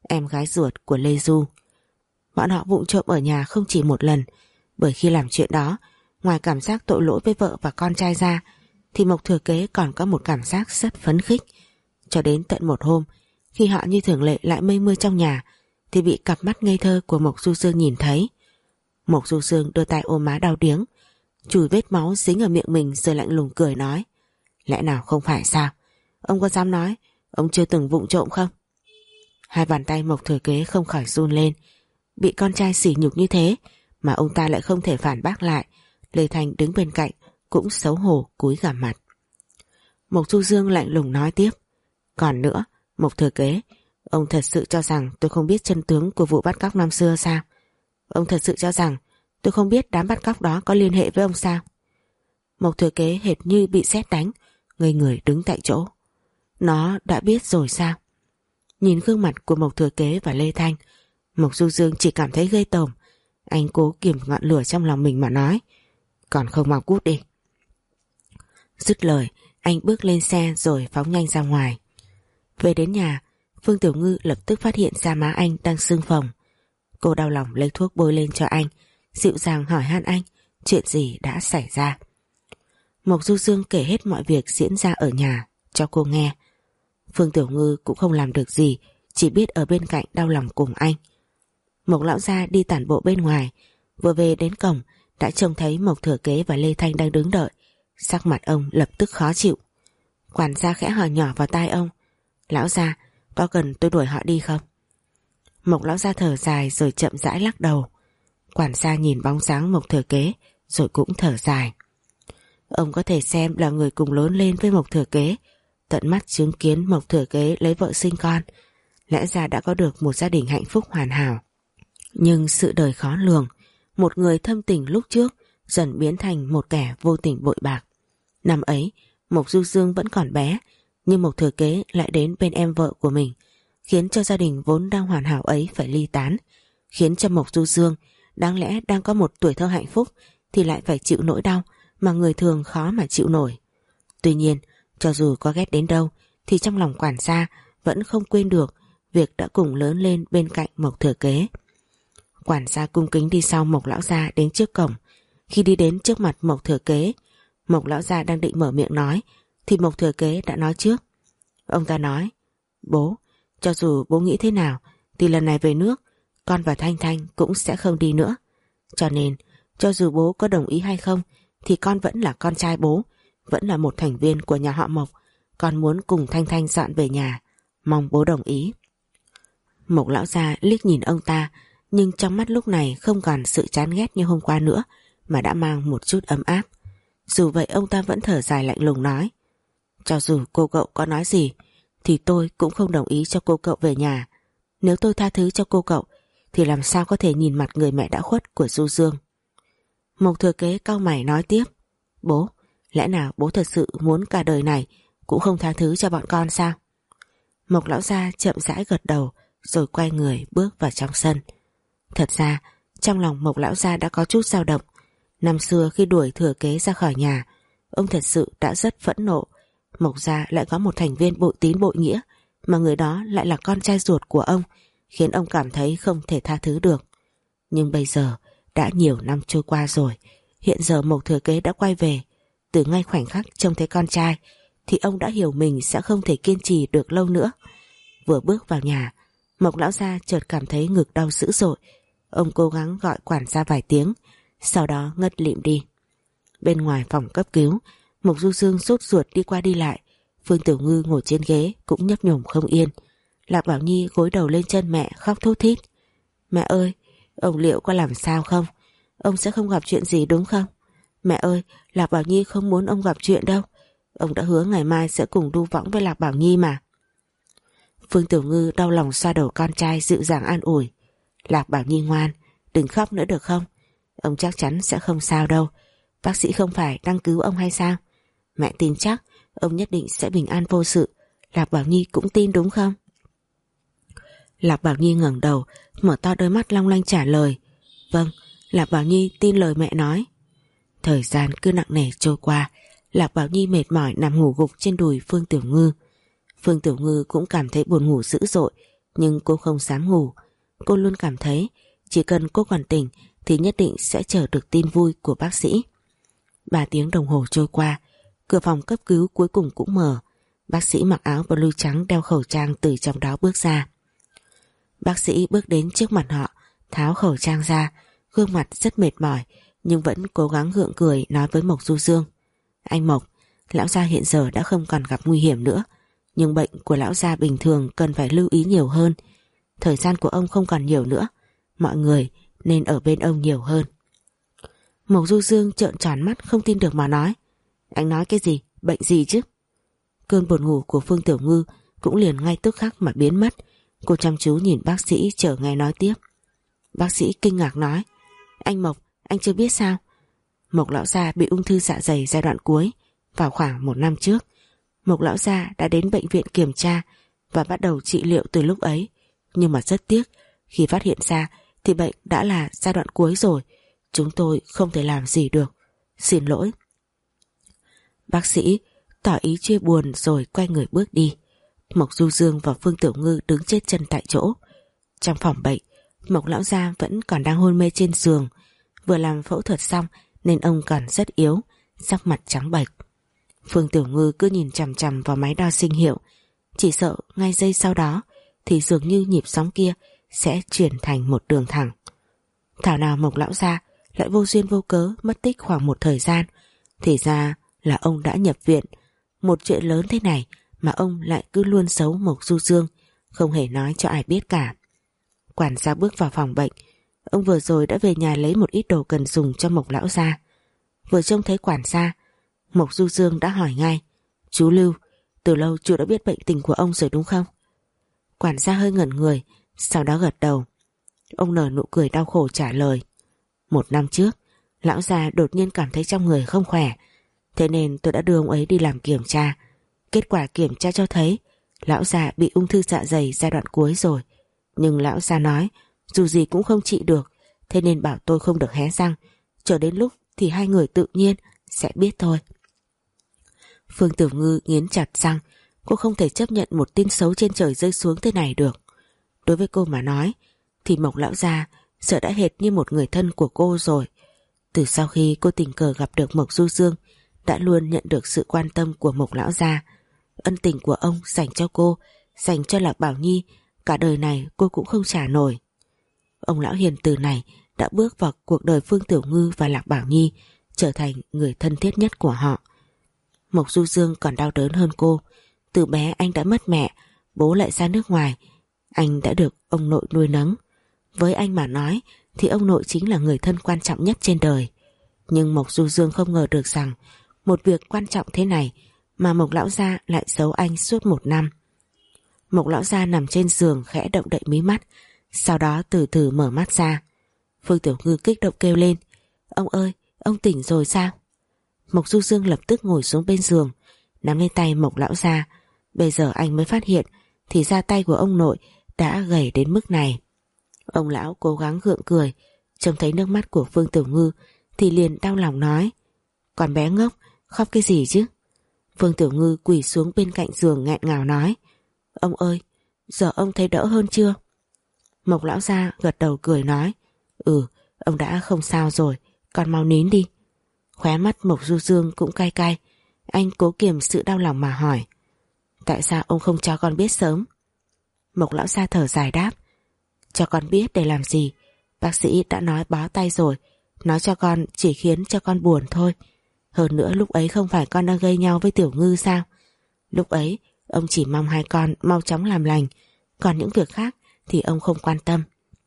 Speaker 2: em gái ruột của Lê Du. Bọn họ vụng trộm ở nhà không chỉ một lần, bởi khi làm chuyện đó, ngoài cảm giác tội lỗi với vợ và con trai ra, thì Mộc Thừa Kế còn có một cảm giác rất phấn khích. Cho đến tận một hôm, khi họ như thường lệ lại mây mưa trong nhà, thì bị cặp mắt ngây thơ của Mộc Du Dương nhìn thấy. Mộc Du Dương đưa tay ôm má đau điếng, chùi vết máu dính ở miệng mình rồi lạnh lùng cười nói: lẽ nào không phải sao? Ông có dám nói ông chưa từng vụng trộm không? Hai bàn tay Mộc Thừa Kế không khỏi run lên. Bị con trai sỉ nhục như thế mà ông ta lại không thể phản bác lại. Lê Thanh đứng bên cạnh cũng xấu hổ cúi gằm mặt. Mộc Du Dương lạnh lùng nói tiếp: còn nữa, Mộc Thừa Kế, ông thật sự cho rằng tôi không biết chân tướng của vụ bắt cóc năm xưa sao? Ông thật sự cho rằng tôi không biết đám bắt cóc đó có liên hệ với ông sao? Mộc Thừa Kế hệt như bị sét đánh, ngây người đứng tại chỗ. Nó đã biết rồi sao? Nhìn gương mặt của Mộc Thừa Kế và Lê Thanh, Mộc Du Dương chỉ cảm thấy ghê tởm. Anh cố kiềm ngọn lửa trong lòng mình mà nói: còn không mau cút đi. Dứt lời, anh bước lên xe rồi phóng nhanh ra ngoài. Về đến nhà, Phương Tiểu Ngư lập tức phát hiện ra má anh đang sưng phồng. Cô đau lòng lấy thuốc bôi lên cho anh, dịu dàng hỏi han anh chuyện gì đã xảy ra. Mộc Du Dương kể hết mọi việc diễn ra ở nhà cho cô nghe. Phương Tiểu Ngư cũng không làm được gì, chỉ biết ở bên cạnh đau lòng cùng anh. Mộc lão gia đi tản bộ bên ngoài, vừa về đến cổng đã trông thấy Mộc Thừa Kế và Lê Thanh đang đứng đợi. Sắc mặt ông lập tức khó chịu. Quản gia khẽ hỏi nhỏ vào tai ông: lão gia, có cần tôi đuổi họ đi không? Mộc lão gia thở dài rồi chậm rãi lắc đầu. Quản gia nhìn bóng dáng Mộc Thừa Kế rồi cũng thở dài. Ông có thể xem là người cùng lớn lên với Mộc Thừa Kế, tận mắt chứng kiến Mộc Thừa Kế lấy vợ sinh con, lẽ ra đã có được một gia đình hạnh phúc hoàn hảo. Nhưng sự đời khó lường, một người thâm tình lúc trước dần biến thành một kẻ vô tình bội bạc. Năm ấy, Mộc Du Dương vẫn còn bé, nhưng Mộc Thừa Kế lại đến bên em vợ của mình, khiến cho gia đình vốn đang hoàn hảo ấy phải ly tán, khiến cho Mộc Du Dương đáng lẽ đang có một tuổi thơ hạnh phúc thì lại phải chịu nỗi đau mà người thường khó mà chịu nổi. Tuy nhiên, cho dù có ghét đến đâu thì trong lòng quản gia vẫn không quên được việc đã cùng lớn lên bên cạnh Mộc Thừa Kế. Quản gia cung kính đi sau Mộc lão gia đến trước cổng. Khi đi đến trước mặt Mộc Thừa Kế, Mộc lão gia đang định mở miệng nói thì Mộc Thừa Kế đã nói trước. Ông ta nói: bố, cho dù bố nghĩ thế nào thì lần này về nước con và Thanh Thanh cũng sẽ không đi nữa. Cho nên cho dù bố có đồng ý hay không thì con vẫn là con trai bố, vẫn là một thành viên của nhà họ Mộc. Con muốn cùng Thanh Thanh dọn về nhà, mong bố đồng ý. Mộc lão gia liếc nhìn ông ta, nhưng trong mắt lúc này không còn sự chán ghét như hôm qua nữa, mà đã mang một chút ấm áp. Dù vậy ông ta vẫn thở dài lạnh lùng nói: cho dù cô cậu có nói gì thì tôi cũng không đồng ý cho cô cậu về nhà. Nếu tôi tha thứ cho cô cậu thì làm sao có thể nhìn mặt người mẹ đã khuất của Du Dương. Mộc Thừa Kế cau mày nói tiếp: bố, lẽ nào bố thật sự muốn cả đời này cũng không tha thứ cho bọn con sao? Mộc lão gia chậm rãi gật đầu rồi quay người bước vào trong sân. Thật ra trong lòng Mộc lão gia đã có chút dao động. Năm xưa khi đuổi Thừa Kế ra khỏi nhà, ông thật sự đã rất phẫn nộ. Mộc gia lại có một thành viên bội tín bội nghĩa, mà người đó lại là con trai ruột của ông, khiến ông cảm thấy không thể tha thứ được. Nhưng bây giờ đã nhiều năm trôi qua rồi, hiện giờ Mộc Thừa Kế đã quay về. Từ ngay khoảnh khắc trông thấy con trai thì ông đã hiểu mình sẽ không thể kiên trì được lâu nữa. Vừa bước vào nhà, Mộc lão gia chợt cảm thấy ngực đau dữ dội. Ông cố gắng gọi quản gia vài tiếng, sau đó ngất lịm đi. Bên ngoài phòng cấp cứu, Mộc Du Dương sốt ruột đi qua đi lại. Phương Tiểu Ngư ngồi trên ghế cũng nhấp nhổm không yên. Lạc Bảo Nhi gối đầu lên chân mẹ khóc thút thít. Mẹ ơi, ông liệu có làm sao không? Ông sẽ không gặp chuyện gì đúng không? Mẹ ơi, Lạc Bảo Nhi không muốn ông gặp chuyện đâu. Ông đã hứa ngày mai sẽ cùng đu võng với Lạc Bảo Nhi mà. Phương Tiểu Ngư đau lòng xoa đầu con trai dịu dàng an ủi. Lạc Bảo Nhi ngoan, đừng khóc nữa được không? Ông chắc chắn sẽ không sao đâu. Bác sĩ không phải đang cứu ông hay sao? Mẹ tin chắc ông nhất định sẽ bình an vô sự. Lạc Bảo Nhi cũng tin đúng không? Lạc Bảo Nhi ngẩng đầu, mở to đôi mắt long lanh trả lời. Vâng, Lạc Bảo Nhi tin lời mẹ nói. Thời gian cứ nặng nề trôi qua, Lạc Bảo Nhi mệt mỏi nằm ngủ gục trên đùi Phương Tiểu Ngư. Phương Tiểu Ngư cũng cảm thấy buồn ngủ dữ dội, nhưng cô không dám ngủ. Cô luôn cảm thấy chỉ cần cô còn tỉnh thì nhất định sẽ chờ được tin vui của bác sĩ. Ba tiếng đồng hồ trôi qua, cửa phòng cấp cứu cuối cùng cũng mở. Bác sĩ mặc áo blue trắng đeo khẩu trang từ trong đó bước ra. Bác sĩ bước đến trước mặt họ, tháo khẩu trang ra, gương mặt rất mệt mỏi nhưng vẫn cố gắng gượng cười nói với Mộc Du Dương: Anh Mộc, lão gia hiện giờ đã không còn gặp nguy hiểm nữa, nhưng bệnh của lão gia bình thường cần phải lưu ý nhiều hơn. Thời gian của ông không còn nhiều nữa, mọi người nên ở bên ông nhiều hơn. Mộc Du Dương trợn tròn mắt không tin được mà nói: Anh nói cái gì? Bệnh gì chứ? Cơn buồn ngủ của Phương Tiểu Ngư cũng liền ngay tức khắc mà biến mất. Cô chăm chú nhìn bác sĩ chờ nghe nói tiếp. Bác sĩ kinh ngạc nói: Anh Mộc, anh chưa biết sao? Mộc lão gia bị ung thư dạ dày giai đoạn cuối. Vào khoảng một năm trước, Mộc lão gia đã đến bệnh viện kiểm tra và bắt đầu trị liệu từ lúc ấy. Nhưng mà rất tiếc, khi phát hiện ra thì bệnh đã là giai đoạn cuối rồi. Chúng tôi không thể làm gì được. Xin lỗi. Bác sĩ tỏ ý chia buồn rồi quay người bước đi. Mộc Du Dương và Phương Tiểu Ngư đứng chết chân tại chỗ. Trong phòng bệnh, Mộc lão gia vẫn còn đang hôn mê trên giường. Vừa làm phẫu thuật xong nên ông còn rất yếu, sắc mặt trắng bệch. Phương Tiểu Ngư cứ nhìn chằm chằm vào máy đo sinh hiệu, chỉ sợ ngay giây sau đó thì dường như nhịp sóng kia sẽ chuyển thành một đường thẳng. Thảo nào Mộc lão gia lại vô duyên vô cớ mất tích khoảng một thời gian, thì ra là ông đã nhập viện. Một chuyện lớn thế này mà ông lại cứ luôn giấu Mộc Du Dương, không hề nói cho ai biết cả. Quản gia bước vào phòng bệnh. Ông vừa rồi đã về nhà lấy một ít đồ cần dùng cho Mộc lão gia. Vừa trông thấy quản gia, Mộc Du Dương đã hỏi ngay: Chú Lưu, từ lâu chú đã biết bệnh tình của ông rồi đúng không? Quản gia hơi ngẩn người, sau đó gật đầu. Ông nở nụ cười đau khổ trả lời: Một năm trước, lão già đột nhiên cảm thấy trong người không khỏe, thế nên tôi đã đưa ông ấy đi làm kiểm tra. Kết quả kiểm tra cho thấy lão già bị ung thư dạ dày giai đoạn cuối rồi. Nhưng lão già nói dù gì cũng không trị được, thế nên bảo tôi không được hé răng, chờ đến lúc thì hai người tự nhiên sẽ biết thôi. Phương Tiểu Ngư nghiến chặt răng. Cô không thể chấp nhận một tin xấu trên trời rơi xuống thế này được. Đối với cô mà nói thì Mộc lão gia sợ đã hệt như một người thân của cô rồi. Từ sau khi cô tình cờ gặp được Mộc Du Dương, đã luôn nhận được sự quan tâm của Mộc lão gia. Ân tình của ông dành cho cô, dành cho Lạc Bảo Nhi, cả đời này cô cũng không trả nổi. Ông lão hiền từ này đã bước vào cuộc đời Phương Tiểu Ngư và Lạc Bảo Nhi, trở thành người thân thiết nhất của họ. Mộc Du Dương còn đau đớn hơn cô. Từ bé anh đã mất mẹ, bố lại ra nước ngoài. Anh đã được ông nội nuôi nấng. Với anh mà nói thì ông nội chính là người thân quan trọng nhất trên đời. Nhưng Mộc Du Dương không ngờ được rằng một việc quan trọng thế này mà Mộc lão gia lại giấu anh suốt một năm. Mộc lão gia nằm trên giường khẽ động đậy mí mắt, sau đó từ từ mở mắt ra. Phương Tiểu Ngư kích động kêu lên: Ông ơi, ông tỉnh rồi sao? Mộc Du Dương lập tức ngồi xuống bên giường, nắm lấy tay Mộc lão gia. Bây giờ anh mới phát hiện thì ra tay của ông nội đã gầy đến mức này. Ông lão cố gắng gượng cười, trông thấy nước mắt của Phương Tiểu Ngư thì liền đau lòng nói: Con bé ngốc, khóc cái gì chứ? Phương Tiểu Ngư quỳ xuống bên cạnh giường nghẹn ngào nói: Ông ơi, giờ ông thấy đỡ hơn chưa? Mộc lão gia gật đầu cười nói: Ừ, ông đã không sao rồi, con mau nín đi. Khóe mắt Mộc Du Dương cũng cay cay. Anh cố kiềm sự đau lòng mà hỏi: Tại sao ông không cho con biết sớm? Mộc lão gia thở dài đáp: Cho con biết để làm gì? Bác sĩ đã nói bó tay rồi, nói cho con chỉ khiến cho con buồn thôi. Hơn nữa lúc ấy không phải con đang gây nhau với Tiểu Ngư sao? Lúc ấy ông chỉ mong hai con mau chóng làm lành, còn những việc khác thì ông không quan tâm.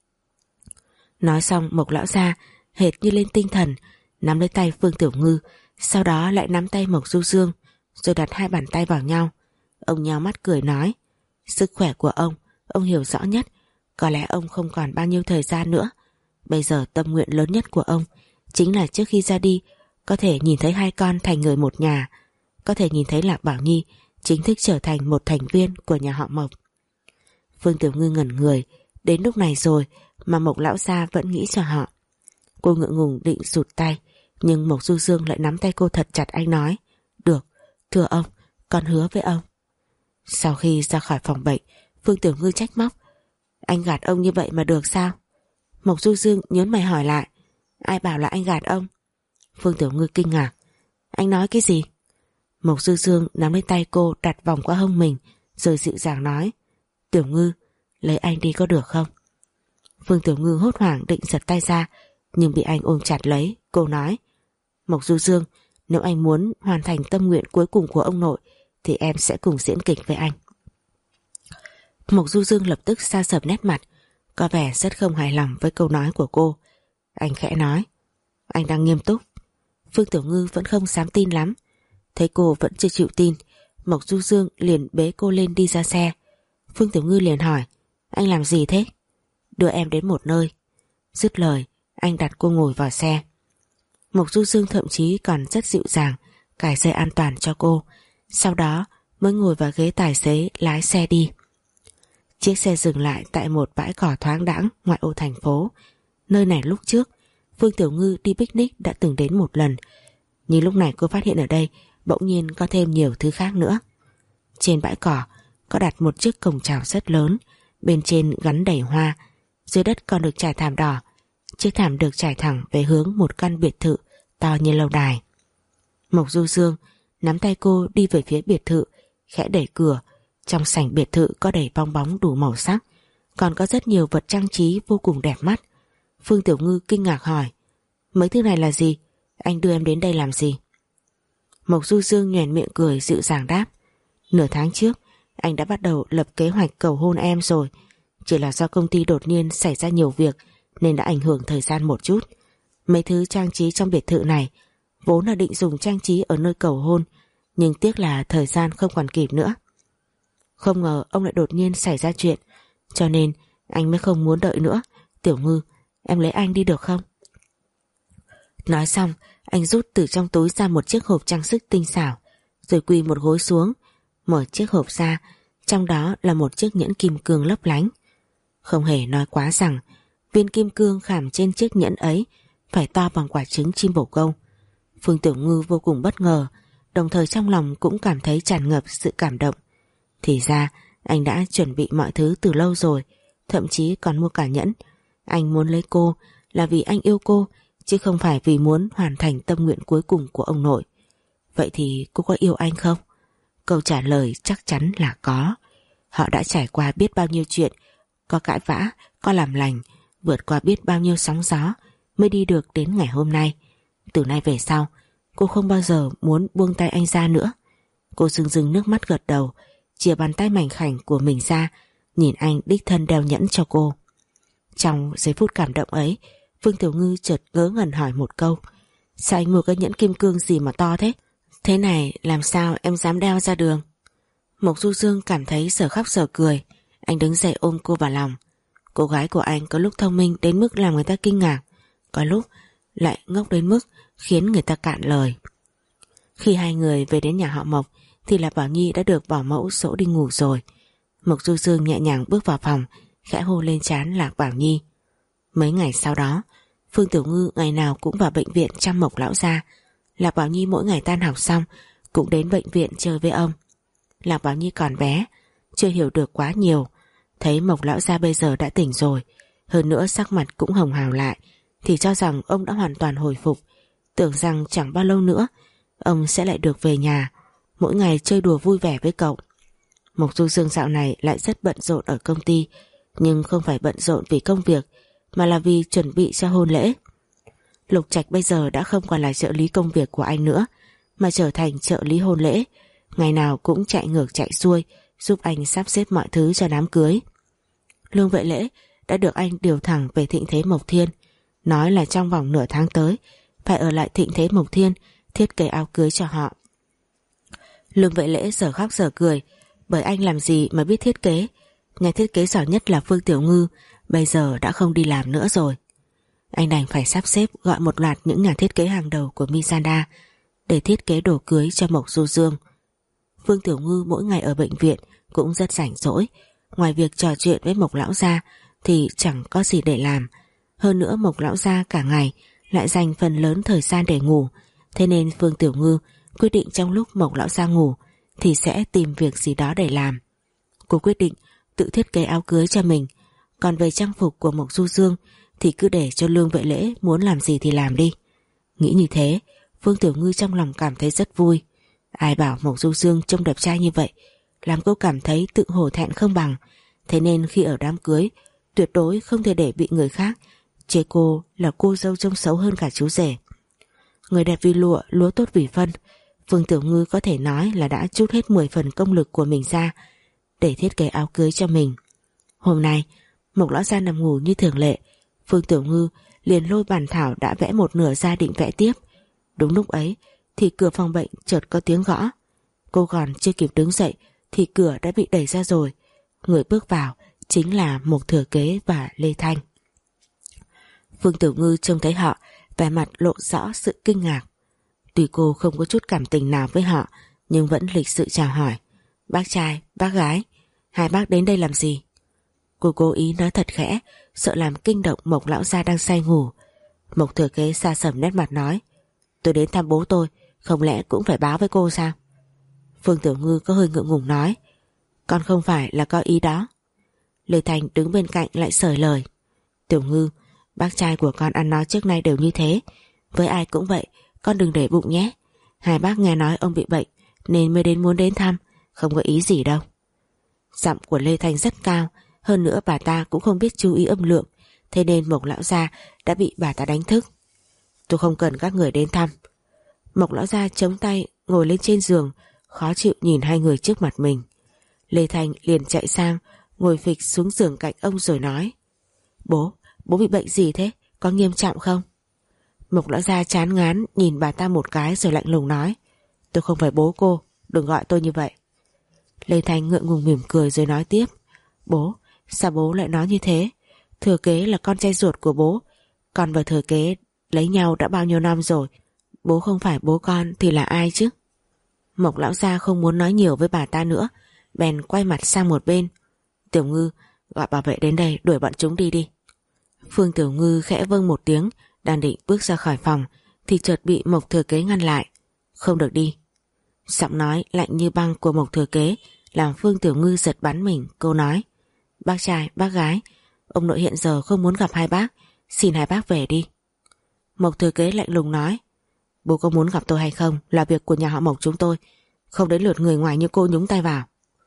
Speaker 2: Nói xong Mộc lão gia hệt như lên tinh thần, nắm lấy tay Phương Tiểu Ngư, sau đó lại nắm tay Mộc Du Dương, rồi đặt hai bàn tay vào nhau. Ông nheo mắt cười nói: Sức khỏe của ông, ông hiểu rõ nhất. Có lẽ ông không còn bao nhiêu thời gian nữa. Bây giờ tâm nguyện lớn nhất của ông chính là trước khi ra đi có thể nhìn thấy hai con thành người một nhà, có thể nhìn thấy Lạc Bảo Nhi chính thức trở thành một thành viên của nhà họ Mộc. Phương Tiểu Ngư ngẩn người, đến lúc này rồi mà Mộc lão gia vẫn nghĩ cho họ. Cô ngượng ngùng định rụt tay, nhưng Mộc Du Dương lại nắm tay cô thật chặt. Anh nói: Được, thưa ông, con hứa với ông. Sau khi ra khỏi phòng bệnh, Phương Tiểu Ngư trách móc: Anh gạt ông như vậy mà được sao? Mộc Du Dương nhớn mày hỏi lại. Ai bảo là anh gạt ông? Phương Tiểu Ngư kinh ngạc. Anh nói cái gì? Mộc Du Dương nắm lấy tay cô đặt vòng qua hông mình rồi dịu dàng nói. Tiểu Ngư, lấy anh đi có được không? Phương Tiểu Ngư hốt hoảng định giật tay ra nhưng bị anh ôm chặt lấy. Cô nói. Mộc Du Dương, nếu anh muốn hoàn thành tâm nguyện cuối cùng của ông nội thì em sẽ cùng diễn kịch với anh. Mộc Du Dương lập tức sa sầm nét mặt, có vẻ rất không hài lòng với câu nói của cô. Anh khẽ nói. Anh đang nghiêm túc. Phương Tiểu Ngư vẫn không dám tin lắm. Thấy cô vẫn chưa chịu tin, Mộc Du Dương liền bế cô lên đi ra xe. Phương Tiểu Ngư liền hỏi. Anh làm gì thế? Đưa em đến một nơi. Dứt lời, anh đặt cô ngồi vào xe. Mộc Du Dương thậm chí còn rất dịu dàng cài dây an toàn cho cô, sau đó mới ngồi vào ghế tài xế lái xe đi. Chiếc xe dừng lại tại một bãi cỏ thoáng đãng ngoại ô thành phố. Nơi này lúc trước Phương Tiểu Ngư đi picnic đã từng đến một lần, nhưng lúc này cô phát hiện ở đây bỗng nhiên có thêm nhiều thứ khác nữa. Trên bãi cỏ có đặt một chiếc cổng chào rất lớn, bên trên gắn đầy hoa, dưới đất còn được trải thảm đỏ. Chiếc thảm được trải thẳng về hướng một căn biệt thự to như lâu đài. Mộc Du Dương nắm tay cô đi về phía biệt thự, khẽ đẩy cửa. Trong sảnh biệt thự có đầy bong bóng đủ màu sắc, còn có rất nhiều vật trang trí vô cùng đẹp mắt. Phương Tiểu Ngư kinh ngạc hỏi. Mấy thứ này là gì? Anh đưa em đến đây làm gì? Mộc Du Dương nhoẻn miệng cười dịu dàng đáp. Nửa tháng trước anh đã bắt đầu lập kế hoạch cầu hôn em rồi, chỉ là do công ty đột nhiên xảy ra nhiều việc nên đã ảnh hưởng thời gian một chút. Mấy thứ trang trí trong biệt thự này vốn là định dùng trang trí ở nơi cầu hôn, nhưng tiếc là thời gian không còn kịp nữa. Không ngờ ông lại đột nhiên xảy ra chuyện, cho nên anh mới không muốn đợi nữa. Tiểu Ngư, em lấy anh đi được không? Nói xong, anh rút từ trong túi ra một chiếc hộp trang sức tinh xảo, rồi quỳ một gối xuống, mở chiếc hộp ra. Trong đó là một chiếc nhẫn kim cương lấp lánh. Không hề nói quá rằng viên kim cương khảm trên chiếc nhẫn ấy phải to bằng quả trứng chim bồ câu. Phương Tiểu Ngư vô cùng bất ngờ, đồng thời trong lòng cũng cảm thấy tràn ngập sự cảm động. Thì ra anh đã chuẩn bị mọi thứ từ lâu rồi, thậm chí còn mua cả nhẫn. Anh muốn lấy cô là vì anh yêu cô, chứ không phải vì muốn hoàn thành tâm nguyện cuối cùng của ông nội. Vậy thì cô có yêu anh không? Câu trả lời chắc chắn là có. Họ đã trải qua biết bao nhiêu chuyện, có cãi vã, có làm lành, vượt qua biết bao nhiêu sóng gió mới đi được đến ngày hôm nay. Từ nay về sau, cô không bao giờ muốn buông tay anh ra nữa. Cô rưng rưng nước mắt gật đầu, chìa bàn tay mảnh khảnh của mình ra, nhìn anh đích thân đeo nhẫn cho cô. Trong giây phút cảm động ấy, Phương Tiểu Ngư chợt ngớ ngẩn hỏi một câu. Sao anh mua cái nhẫn kim cương gì mà to thế? Thế này làm sao em dám đeo ra đường? Mộc Du Dương cảm thấy sở khóc sở cười. Anh đứng dậy ôm cô vào lòng. Cô gái của anh có lúc thông minh đến mức làm người ta kinh ngạc, có lúc lại ngốc đến mức khiến người ta cạn lời. Khi hai người về đến nhà họ Mộc thì Lạc Bảo Nhi đã được bảo mẫu dỗ đi ngủ rồi. Mộc Du Dương nhẹ nhàng bước vào phòng, khẽ hôn lên trán Lạc Bảo Nhi. Mấy ngày sau đó, Phương Tiểu Ngư ngày nào cũng vào bệnh viện chăm Mộc lão gia. Lạc Bảo Nhi mỗi ngày tan học xong cũng đến bệnh viện chơi với ông. Lạc Bảo Nhi còn bé, chưa hiểu được quá nhiều. Thấy Mộc lão gia bây giờ đã tỉnh rồi, hơn nữa sắc mặt cũng hồng hào lại, thì cho rằng ông đã hoàn toàn hồi phục. Tưởng rằng chẳng bao lâu nữa ông sẽ lại được về nhà, mỗi ngày chơi đùa vui vẻ với cậu. Mộc Du Dương dạo này lại rất bận rộn ở công ty, nhưng không phải bận rộn vì công việc, mà là vì chuẩn bị cho hôn lễ. Lục Trạch bây giờ đã không còn là trợ lý công việc của anh nữa, mà trở thành trợ lý hôn lễ, ngày nào cũng chạy ngược chạy xuôi giúp anh sắp xếp mọi thứ cho đám cưới. Lương Vệ Lễ đã được anh điều thẳng về Thịnh Thế Mộc Thiên, nói là trong vòng nửa tháng tới phải ở lại Thịnh Thế Mộc Thiên thiết kế áo cưới cho họ. Lương Vệ Lễ giờ khóc giờ cười, bởi anh làm gì mà biết thiết kế. Nhà thiết kế giỏi nhất là Phương Tiểu Ngư bây giờ đã không đi làm nữa rồi. Anh đành phải sắp xếp gọi một loạt những nhà thiết kế hàng đầu của Mizanda để thiết kế đồ cưới cho Mộc Du Dương. Phương Tiểu Ngư mỗi ngày ở bệnh viện cũng rất rảnh rỗi, ngoài việc trò chuyện với Mộc lão gia thì chẳng có gì để làm. Hơn nữa Mộc lão gia cả ngày lại dành phần lớn thời gian để ngủ, thế nên Phương Tiểu Ngư quyết định trong lúc Mộc lão gia ngủ thì sẽ tìm việc gì đó để làm. Cô quyết định tự thiết kế áo cưới cho mình. Còn về trang phục của Mộc Du Dương thì cứ để cho Lương Vệ Lễ muốn làm gì thì làm đi. Nghĩ như thế, Phương Tiểu Ngư trong lòng cảm thấy rất vui. Ai bảo Mộc Du Dương trông đẹp trai như vậy, làm cô cảm thấy tự hổ thẹn không bằng. Thế nên khi ở đám cưới, tuyệt đối không thể để bị người khác chê cô là cô dâu trông xấu hơn cả chú rể. Người đẹp vì lụa, lúa tốt vì phân. Phương Tiểu Ngư có thể nói là đã trút hết mười phần công lực của mình ra để thiết kế áo cưới cho mình. Hôm nay, Mộc lão gia nằm ngủ như thường lệ, Phương Tiểu Ngư liền lôi bản thảo đã vẽ một nửa ra định vẽ tiếp. Đúng lúc ấy thì cửa phòng bệnh chợt có tiếng gõ. Cô còn chưa kịp đứng dậy thì cửa đã bị đẩy ra rồi. Người bước vào chính là Mộc Thừa Kế và Lê Thanh. Phương Tiểu Ngư trông thấy họ, vẻ mặt lộ rõ sự kinh ngạc. Tuy cô không có chút cảm tình nào với họ, nhưng vẫn lịch sự chào hỏi. Bác trai, bác gái, hai bác đến đây làm gì? Cô cố ý nói thật khẽ, sợ làm kinh động Mộc lão gia đang say ngủ. Mộc Thừa Kế xa sầm nét mặt nói, tôi đến thăm bố tôi, không lẽ cũng phải báo với cô sao? Phương Tiểu Ngư có hơi ngượng ngùng nói, con không phải là có ý đó. Lê Thành đứng bên cạnh lại sởi lời, Tiểu Ngư, bác trai của con ăn nói trước nay đều như thế, với ai cũng vậy, con đừng để bụng nhé. Hai bác nghe nói ông bị bệnh nên mới đến muốn đến thăm, không có ý gì đâu. Giọng của Lê Thành rất cao, hơn nữa bà ta cũng không biết chú ý âm lượng, thế nên Mộc lão gia đã bị bà ta đánh thức. Tôi không cần các người đến thăm. Mộc lão gia chống tay ngồi lên trên giường, khó chịu nhìn hai người trước mặt mình. Lê Thành liền chạy sang ngồi phịch xuống giường cạnh ông rồi nói, bố, bố bị bệnh gì thế, có nghiêm trọng không? Mộc lão gia chán ngán nhìn bà ta một cái rồi lạnh lùng nói, tôi không phải bố cô, đừng gọi tôi như vậy. Lê Thành ngượng ngùng mỉm cười rồi nói tiếp, bố, sao bố lại nói như thế? Thừa Kế là con trai ruột của bố, con và Thừa Kế lấy nhau đã bao nhiêu năm rồi, bố không phải bố con thì là ai chứ? Mộc lão gia không muốn nói nhiều với bà ta nữa, bèn quay mặt sang một bên. Tiểu Ngư, gọi bảo vệ đến đây đuổi bọn chúng đi đi. Phương Tiểu Ngư khẽ vâng một tiếng, đang định bước ra khỏi phòng thì chợt bị Mộc Thừa Kế ngăn lại. Không được đi. Giọng nói lạnh như băng của Mộc Thừa Kế làm Phương Tiểu Ngư giật bắn mình. Cô nói, bác trai, bác gái, ông nội hiện giờ không muốn gặp hai bác, xin hai bác về đi. Mộc Thừa Kế lạnh lùng nói, bố có muốn gặp tôi hay không là việc của nhà họ Mộc chúng tôi, không đến lượt người ngoài như cô nhúng tay vào.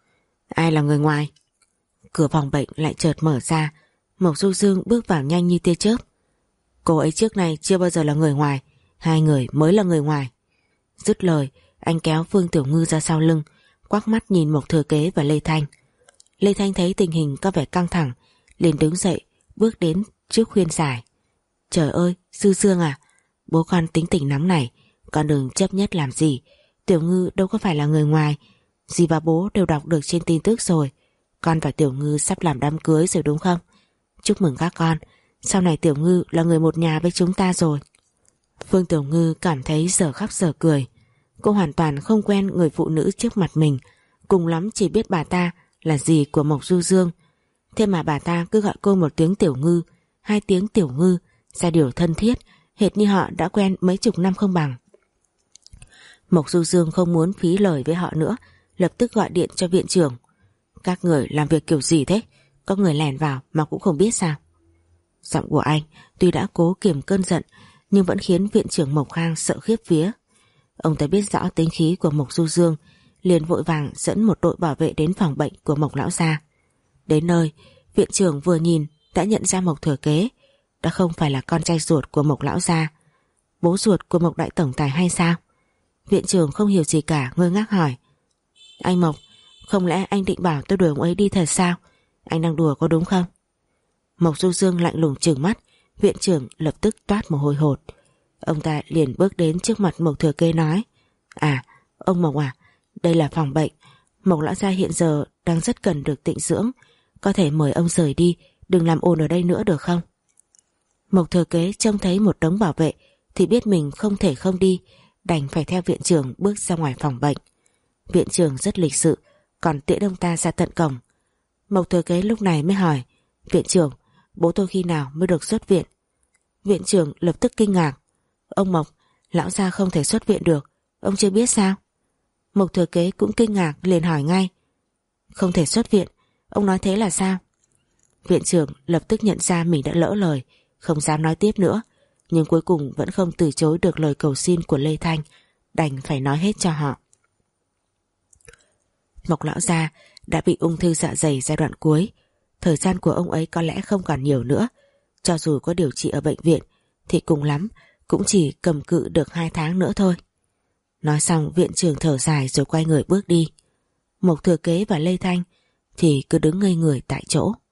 Speaker 2: Ai là người ngoài? Cửa phòng bệnh lại chợt mở ra, Mộc Du Dương bước vào nhanh như tia chớp. Cô ấy trước nay chưa bao giờ là người ngoài, hai người mới là người ngoài. Dứt lời, anh kéo Phương Tiểu Ngư ra sau lưng, quắc mắt nhìn Mộc Thừa Kế và Lê Thanh. Lê Thanh thấy tình hình có vẻ căng thẳng, liền đứng dậy, bước đến trước khuyên giải. Trời ơi, Dư Dương à, bố con tính tình nóng này, con đừng chấp nhất làm gì. Tiểu Ngư đâu có phải là người ngoài, dì và bố đều đọc được trên tin tức rồi. Con và Tiểu Ngư sắp làm đám cưới rồi đúng không? Chúc mừng các con, sau này Tiểu Ngư là người một nhà với chúng ta rồi. Phương Tiểu Ngư cảm thấy giờ khóc giờ cười. Cô hoàn toàn không quen người phụ nữ trước mặt mình, cùng lắm chỉ biết bà ta là dì của Mộc Du Dương. Thế mà bà ta cứ gọi cô một tiếng Tiểu Ngư, hai tiếng Tiểu Ngư, ra điều thân thiết, hệt như họ đã quen mấy chục năm không bằng. Mộc Du Dương không muốn phí lời với họ nữa, lập tức gọi điện cho viện trưởng. Các người làm việc kiểu gì thế? Có người lèn vào mà cũng không biết sao? Giọng của anh tuy đã cố kiềm cơn giận nhưng vẫn khiến viện trưởng Mộc Khang sợ khiếp vía. Ông ta biết rõ tính khí của Mộc Du Dương, liền vội vàng dẫn một đội bảo vệ đến phòng bệnh của Mộc lão gia. Đến nơi, viện trưởng vừa nhìn đã nhận ra Mộc Thừa Kế đã không phải là con trai ruột của Mộc lão gia, bố ruột của Mộc đại tổng tài hay sao? Viện trưởng không hiểu gì cả, ngơ ngác hỏi, anh Mộc, không lẽ anh định bảo tôi đuổi ông ấy đi thật sao? Anh đang đùa có đúng không? Mộc Du Dương lạnh lùng trừng mắt. Viện trưởng lập tức toát mồ hôi hột. Ông ta liền bước đến trước mặt Mộc Thừa Kế nói, à, ông Mộc à, đây là phòng bệnh, Mộc lão gia hiện giờ đang rất cần được tịnh dưỡng, có thể mời ông rời đi, đừng làm ồn ở đây nữa được không? Mộc Thừa Kế trông thấy một đống bảo vệ thì biết mình không thể không đi, đành phải theo viện trưởng bước ra ngoài phòng bệnh. Viện trưởng rất lịch sự, còn tiễn ông ta ra tận cổng. Mộc Thừa Kế lúc này mới hỏi, viện trưởng, bố tôi khi nào mới được xuất viện? Viện trưởng lập tức kinh ngạc, ông Mộc, lão gia không thể xuất viện được, ông chưa biết sao? Mộc Thừa Kế cũng kinh ngạc liền hỏi ngay, không thể xuất viện, ông nói thế là sao? Viện trưởng lập tức nhận ra mình đã lỡ lời, không dám nói tiếp nữa, nhưng cuối cùng vẫn không từ chối được lời cầu xin của Lê Thanh, đành phải nói hết cho họ. Mộc lão gia đã bị ung thư dạ dày giai đoạn cuối, thời gian của ông ấy có lẽ không còn nhiều nữa, cho dù có điều trị ở bệnh viện thì cùng lắm cũng chỉ cầm cự được hai tháng nữa thôi. Nói xong viện trưởng thở dài rồi quay người bước đi. Mộc thừa kế và Lê Thanh thì cứ đứng ngây người tại chỗ.